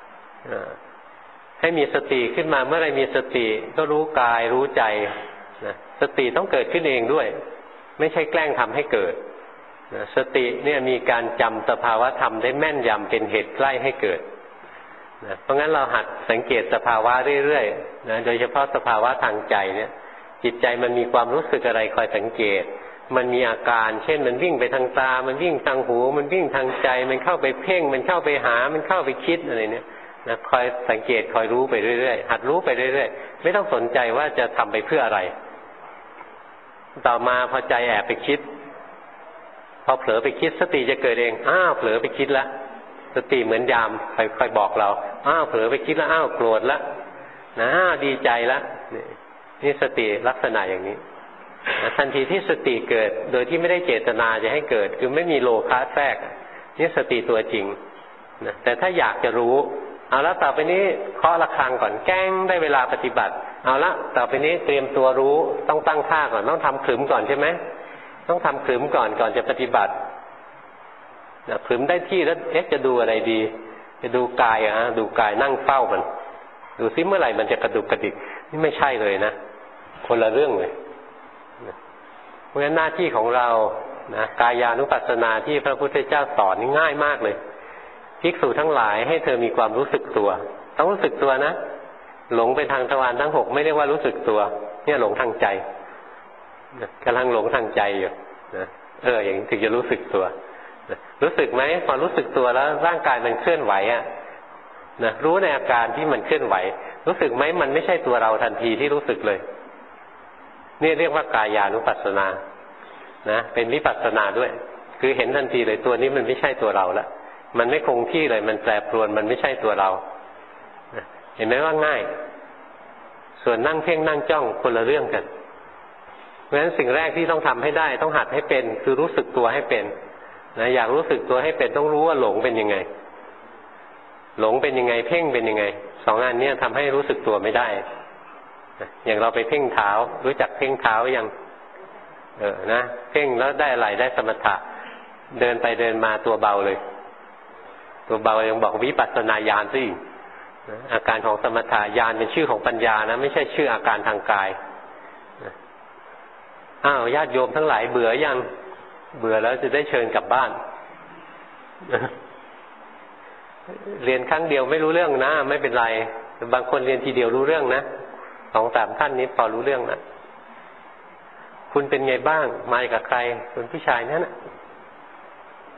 ให้มีสติขึ้นมาเมื่อไรมีสติก็รู้กายรู้ใจสติต้องเกิดขึ้นเองด้วยไม่ใช่แกล้งทำให้เกิดสติเนี่ยมีการจำสภาวะธรรมได้แม่นยำเป็นเหตุใกล้ให้เกิดเพราะงั้นเราหัดสังเกตสภาวะเรื่อยๆโดยเฉพาะสภาวะทางใจเนี่ยจิตใจมันมีความรู้สึกอะไรคอยสังเกตมันมีอาการเช่นมันวิ่งไปทางตามันวิ่งทางหูมันวิ่งทางใจมันเข้าไปเพ่งมันเข้าไปหามันเข้าไปคิดอะไรเนี่ยนะคอยสังเกตคอยรู้ไปเรื่อยๆหัดรู้ไปเรื่อยๆไม่ต้องสนใจว่าจะทำไปเพื่ออะไรต่อมาพอใจแอบไปคิดพอเผลอไปคิดสติจะเกิดเองอ้าวเผลอไปคิดละสติเหมือนยามคอยบอกเราอ้าวเผลอไปคิดแล้วอ้าวโกรธละนะดีใจละนี่สติลักษณะอย่างนี้ทันทีที่สติเกิดโดยที่ไม่ได้เจตนาจะให้เกิดคือไม่มีโลภะแทรกนี่สติตัวจริงนะแต่ถ้าอยากจะรู้เอาละต่อไปนี้เคาะระฆังก่อนแก้งได้เวลาปฏิบัติเอาละต่อไปนี้เตรียมตัวรู้ต้องตั้งท่าก่อนต้องทำขรึมก่อนใช่ไหมต้องทำขรึมก่อนจะปฏิบัติขรึมได้ที่แล้วจะดูอะไรดีจะดูกายดูกายนั่งเฝ้ามันดูซิเมื่อไหร่มันจะกระดุกกระดิกนี่ไม่ใช่เลยนะคนละเรื่องเลยเพราะฉะนั้นหน้าที่ของเรานะกายานุปัสสนาที่พระพุทธเจ้าสอนนี่ง่ายมากเลยภิกษุทั้งหลายให้เธอมีความรู้สึกตัวต้องรู้สึกตัวนะหลงไปทางทวารทั้ง 6ไม่เรียกว่ารู้สึกตัวเนี่ยหลงทางใจกำลังหลงทางใจอยู่นะอย่างนี้ถึงจะรู้สึกตัวรู้สึกไหมพอรู้สึกตัวแล้วร่างกายมันเคลื่อนไหวนะรู้ในอาการที่มันเคลื่อนไหวรู้สึกไหมมันไม่ใช่ตัวเราทันทีที่รู้สึกเลยนี่เรียกว่ากายานุปัสสนานะเป็นวิปัสสนาด้วยคือเห็นทันทีเลยตัวนี้มันไม่ใช่ตัวเราละมันไม่คงที่เลยมันแปรปรวนมันไม่ใช่ตัวเราเห็นไหมว่าง่ายส่วนนั่งเพ่งนั่งจ้องคนละเรื่องกันเพราะฉะนั้นสิ่งแรกที่ต้องทำให้ได้ต้องหัดให้เป็นคือรู้สึกตัวให้เป็นนะอยากรู้สึกตัวให้เป็นต้องรู้ว่าหลงเป็นยังไงหลงเป็นยังไงเพ่งเป็นยังไงสองอันนี้ทำให้รู้สึกตัวไม่ได้อย่างเราไปเพ่งเท้ารู้จักเพ่งเท้ายังนะเพ่งแล้วได้อะไรได้สมถะเดินไปเดินมาตัวเบาเลยตัวเบายังบอกวิปัสสนาญาณสิอาการของสมถะญาณเป็นชื่อของปัญญานะไม่ใช่ชื่ออาการทางกายอ้าวญาติโยมทั้งหลายเบื่อยังเบื่อแล้วจะได้เชิญกลับบ้านเรียนครั้งเดียวไม่รู้เรื่องนะไม่เป็นไรบางคนเรียนทีเดียวรู้เรื่องนะ2-3 ท่านนี้พอรู้เรื่องนะคุณเป็นไงบ้างมากับใครคุณผู้ชายนั่นนะ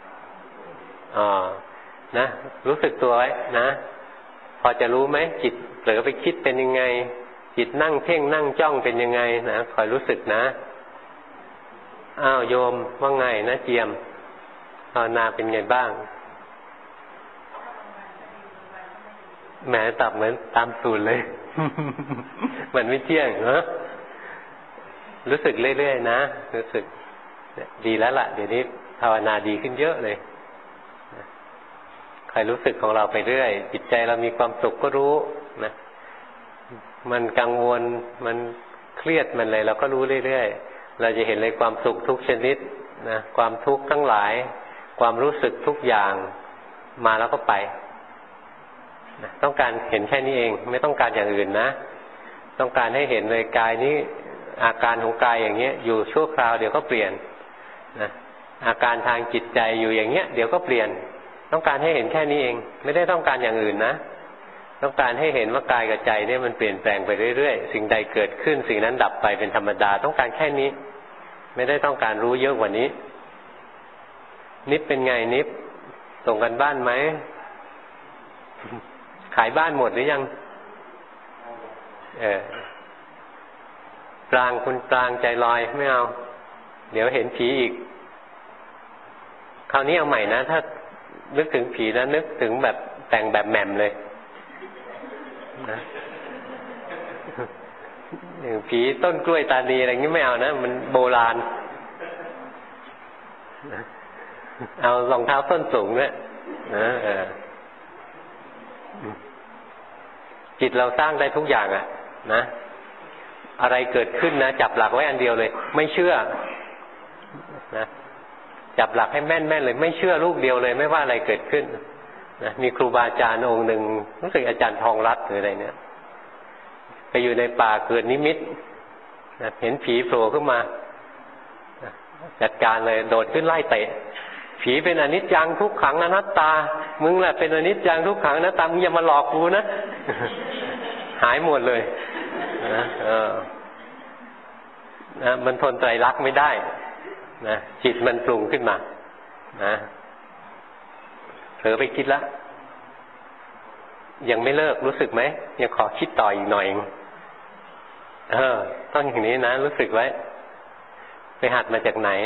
นะรู้สึกตัวไว้นะพอจะรู้ไหมจิตเผลอไปคิดเป็นยังไงจิตนั่งเพ่งนั่งจ้องเป็นยังไงนะคอยรู้สึกนะอ้าวโยมว่าไงนะเจียมภาวนาเป็นไงบ้างแหมตอบเหมือนตามสูตรเลย มันไม่เที่ยงเหรอรู้สึกเรื่อยๆนะรู้สึกดีแล้วล่ะเดี๋ยวนี้ภาวนาดีขึ้นเยอะเลยใครรู้สึกของเราไปเรื่อยจิตใจเรามีความสุขก็รู้นะมันกังวลมันเครียดมันอะไรเราก็รู้เรื่อยๆเราจะเห็นเลยความสุขทุกชนิดนะความทุกข์ทั้งหลายความรู้สึกทุกอย่างมาแล้วก็ไปนะต้องการเห็นแค่นี้เองไม่ต้องการอย่างอื่นนะต้องการให้เห็นเลยกายนี้อาการของกายอย่างเงี้ยอยู่ชั่วคราวเดี๋ยวก็เปลี่ยนนะอาการทางจิตใจอยู่อย่างเงี้ยเดี๋ยวก็เปลี่ยนต้องการให้เห็นแค่นี้เองไม่ได้ต้องการอย่างอื่นนะต้องการให้เห็นว่ากายกับใจเนี่ยมันเปลี่ยนแปลงไปเรื่อยๆสิ่งใดเกิดขึ้นสิ่งนั้นดับไปเป็นธรรมดาต้องการแค่นี้ไม่ได้ต้องการรู้เยอะกว่านี้นิพเป็นไงนิพส่งกันบ้านไหมขายบ้านหมดหรือยังปรางคุณปรางใจลอยไม่เอาเดี๋ยวเห็นผีอีกคราวนี้เอาใหม่นะถ้านึกถึงผีนะนึกถึงแบบแต่งแบบแหม่มเลยนะผีต้นกล้วยตานีอะไรงี้ไม่เอานะมันโบราณเอารองเท้าส้นสูงเนี่ยนะจิตเราสร้างได้ทุกอย่างอ่ะนะอะไรเกิดขึ้นนะจับหลักไว้อันเดียวเลยไม่เชื่อนะจับหลักให้แม่นๆเลยไม่เชื่อลูกเดียวเลยไม่ว่าอะไรเกิดขึ้นนะมีครูบาอาจารย์องค์หนึ่งรู้สึกอาจารย์ทองรัตน์หรืออะไรเนี่ยไปอยู่ในป่าเกิดนิมิตนะเห็นผีโผล่ขึ้นมานะจัดการเลยโดดขึ้นไล่เตะผีเป็นอนิจจังทุกขังอนัตตามึงแหละเป็นอนิจจังทุกขังอนัตตามึงอย่ามาหลอกกูนะหายหมดเลยนะนะมันทนไตรลักษณ์ไม่ได้นะจิตมันปรุงขึ้นมานะเผลอไปคิดแล้วยังไม่เลิกรู้สึกไหมยังขอคิดต่ออีกหน่อยต้องอย่างนี้นะรู้สึกไว้ไปหัดมาจากไหน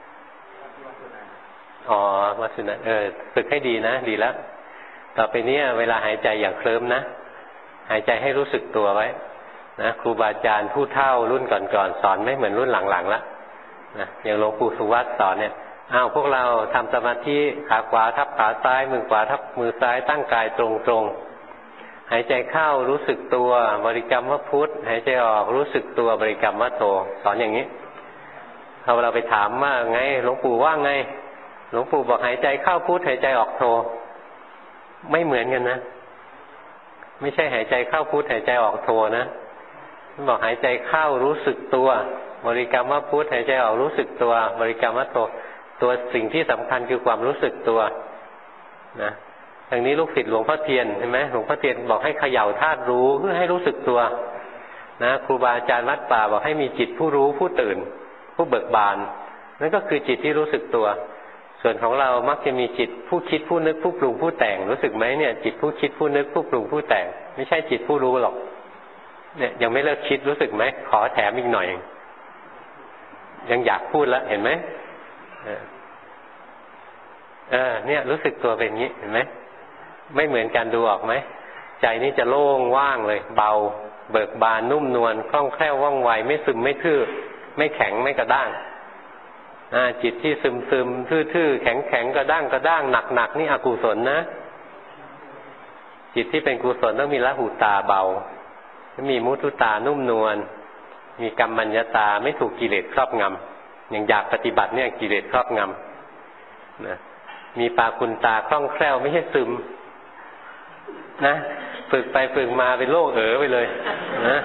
อ๋อวัสุนันฝึกให้ดีนะดีแล้วต่อไปนี้เวลาหายใจอย่าเคลิ้มนะหายใจให้รู้สึกตัวไว้นะครูบาอาจารย์ผู้เฒ่ารุ่นก่อนๆสอนไม่เหมือนรุ่นหลังๆละนะอย่างหลวงปู่สุวัตสอนเนี่ยพวกเราทำสมาธิขาขวาทับขาซ้ายมือขวาทับมือซ้ายตั้งกายตรงๆหายใจเข้ารู้สึกตัวบริกรรมว่าพุทธหายใจออกรู้สึกตัวบริกรรมว่าโธสอนอย่างนี้พอเราไปถามว่าไงหลวงปู่ว่าไงหลวงปู่บอกหายใจเข้าพุทธหายใจออกโธไม่เหมือนกันนะไม่ใช่หายใจเข้าพุทธหายใจออกโธนะบอกหายใจเข้ารู้สึกตัวบริกรรมว่าพุทธหายใจออกรู้สึกตัวบริกรรมว่าโธตัวสิ่งที่สำคัญคือความรู้สึกตัวนะทางนี้ลูกศิษย์หลวงพ่อเทียนใช่ไหมหลวงพ่อเทียนบอกให้เขย่าธาตุรู้เพื่อให้รู้สึกตัวนะครูบาอาจารย์วัดป่าบอกให้มีจิตผู้รู้ผู้ตื่นผู้เบิกบานนั่นก็คือจิตที่รู้สึกตัวส่วนของเรามักจะมีจิตผู้คิดผู้นึกผู้ปรุงผู้แต่งรู้สึกไหมเนี่ยจิตผู้คิดผู้นึกผู้ปรุงผู้แต่งไม่ใช่จิตผู้รู้หรอกเนี่ยยังไม่เลิกคิดรู้สึกไหมขอแถมอีกหน่อยยังอยากพูดแล้วเห็นไหมเนี่ยรู้สึกตัวเป็นอย่างนี้เห็นไหมไม่เหมือนกันดูออกไหมใจนี่จะโล่งว่างเลยเบาเบิกบานนุ่มนวลคล่องแคล่วว่องไวไม่ซึมไม่ทื่อไม่แข็งไม่กระด้างจิตที่ซึมทื่อๆแข็งกระด้างหนักนี่อกุศลนะจิตที่เป็นกุศลต้องมีละหุตาเบามีมุทุตานุ่มนวลมีกัมมัญญตาไม่ถูกกิเลสครอบงำอย่างอยากปฏิบัติเนี่ยกิเลสครอบงำนะมีปาคุณตาคล่องแคล่วไม่ใช่ซึมนะฝึกไปฝึกมาเป็นโรคไปเลยนะ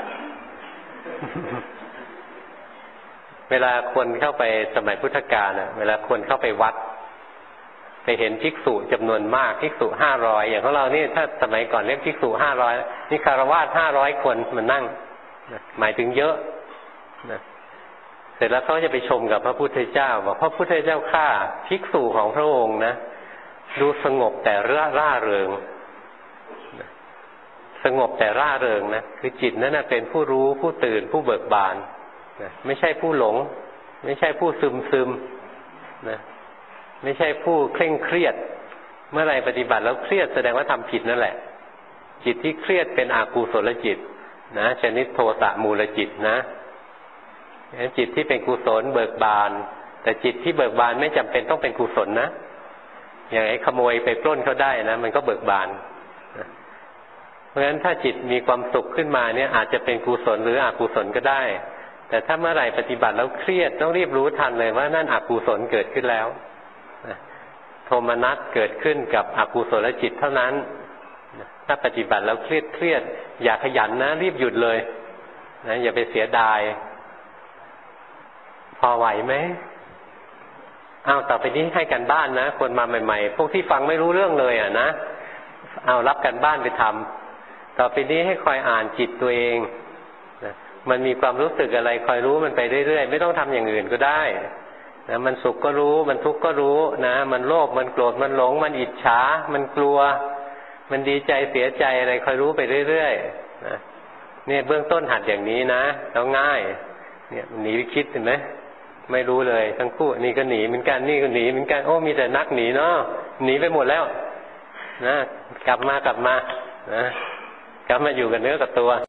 เวลาคนเข้าไปสมัยพุทธกาลเวลาคนเข้าไปวัดไปเห็นภิกษุจำนวนมากภิกษุ500อย่างของเรานี่ถ้าสมัยก่อนเรียกภิกษุ500นี่คฤหัสถ์500คนมันนั่งหมายถึงเยอะนะเสร็จแล้วเขาจะไปชมกับพระพุทธเจ้าบอกพระพุทธเจ้าข้าภิกษุของพระองค์นะดูสงบแต่ร่าเริงสสงบแต่ร่าเริงนะคือจิตนั้นนะเป็นผู้รู้ผู้ตื่นผู้เบิกบานนะไม่ใช่ผู้หลงไม่ใช่ผู้ซึมนะไม่ใช่ผู้เคร่งเครียดเมื่อไรปฏิบัติแล้วเครียดแสดงว่าทำผิดนั่นแหละจิตที่เครียดเป็นอกุศลจิตนะชนิดโทสะมูลจิตนะจิตที่เป็นกุศลเบิกบานแต่จิตที่เบิกบานไม่จำเป็นต้องเป็นกุศลนะอย่างไอ้ขโมยไปปล้นเขาได้นะมันก็เบิกบานเพราะฉะนั้นถ้าจิตมีความสุขขึ้นมาเนี่ยอาจจะเป็นกุศลหรืออกุศลก็ได้แต่ถ้าเมื่อไหร่ปฏิบัติแล้วเครียดต้องรีบรู้ทันเลยว่านั่นอกุศลเกิดขึ้นแล้วโทมนัสเกิดขึ้นกับอกุศลจิตเท่านั้นถ้าปฏิบัติแล้วเครียดอย่าขยันนะรีบหยุดเลยนะอย่าไปเสียดายพอไหวไหมเอาต่อไปนี้ให้กันบ้านนะคนมาใหม่ๆพวกที่ฟังไม่รู้เรื่องเลยนะเอารับกันบ้านไปทำต่อไปนี้ให้คอยอ่านจิตตัวเองนะมันมีความรู้สึกอะไรคอยรู้มันไปเรื่อยๆไม่ต้องทำอย่างอื่นก็ได้นะมันสุขก็รู้มันทุกข์ก็รู้นะมันโลภมันโกรธมันหลงมันอิจฉามันกลัวมันดีใจเสียใจอะไรคอยรู้ไปเรื่อยๆนะเนี่ยเบื้องต้นหัดอย่างนี้นะแล้วง่ายเนี่ยหนีไปคิดเห็นไหมไม่รู้เลยทั้งคู่นี่ก็หนีเหมือนกันนี่ก็หนีเหมือนกันโอ้มีแต่นักหนีเนาะหนีไปหมดแล้วนะกลับมานะกลับมาอยู่กับเนื้อกับตัว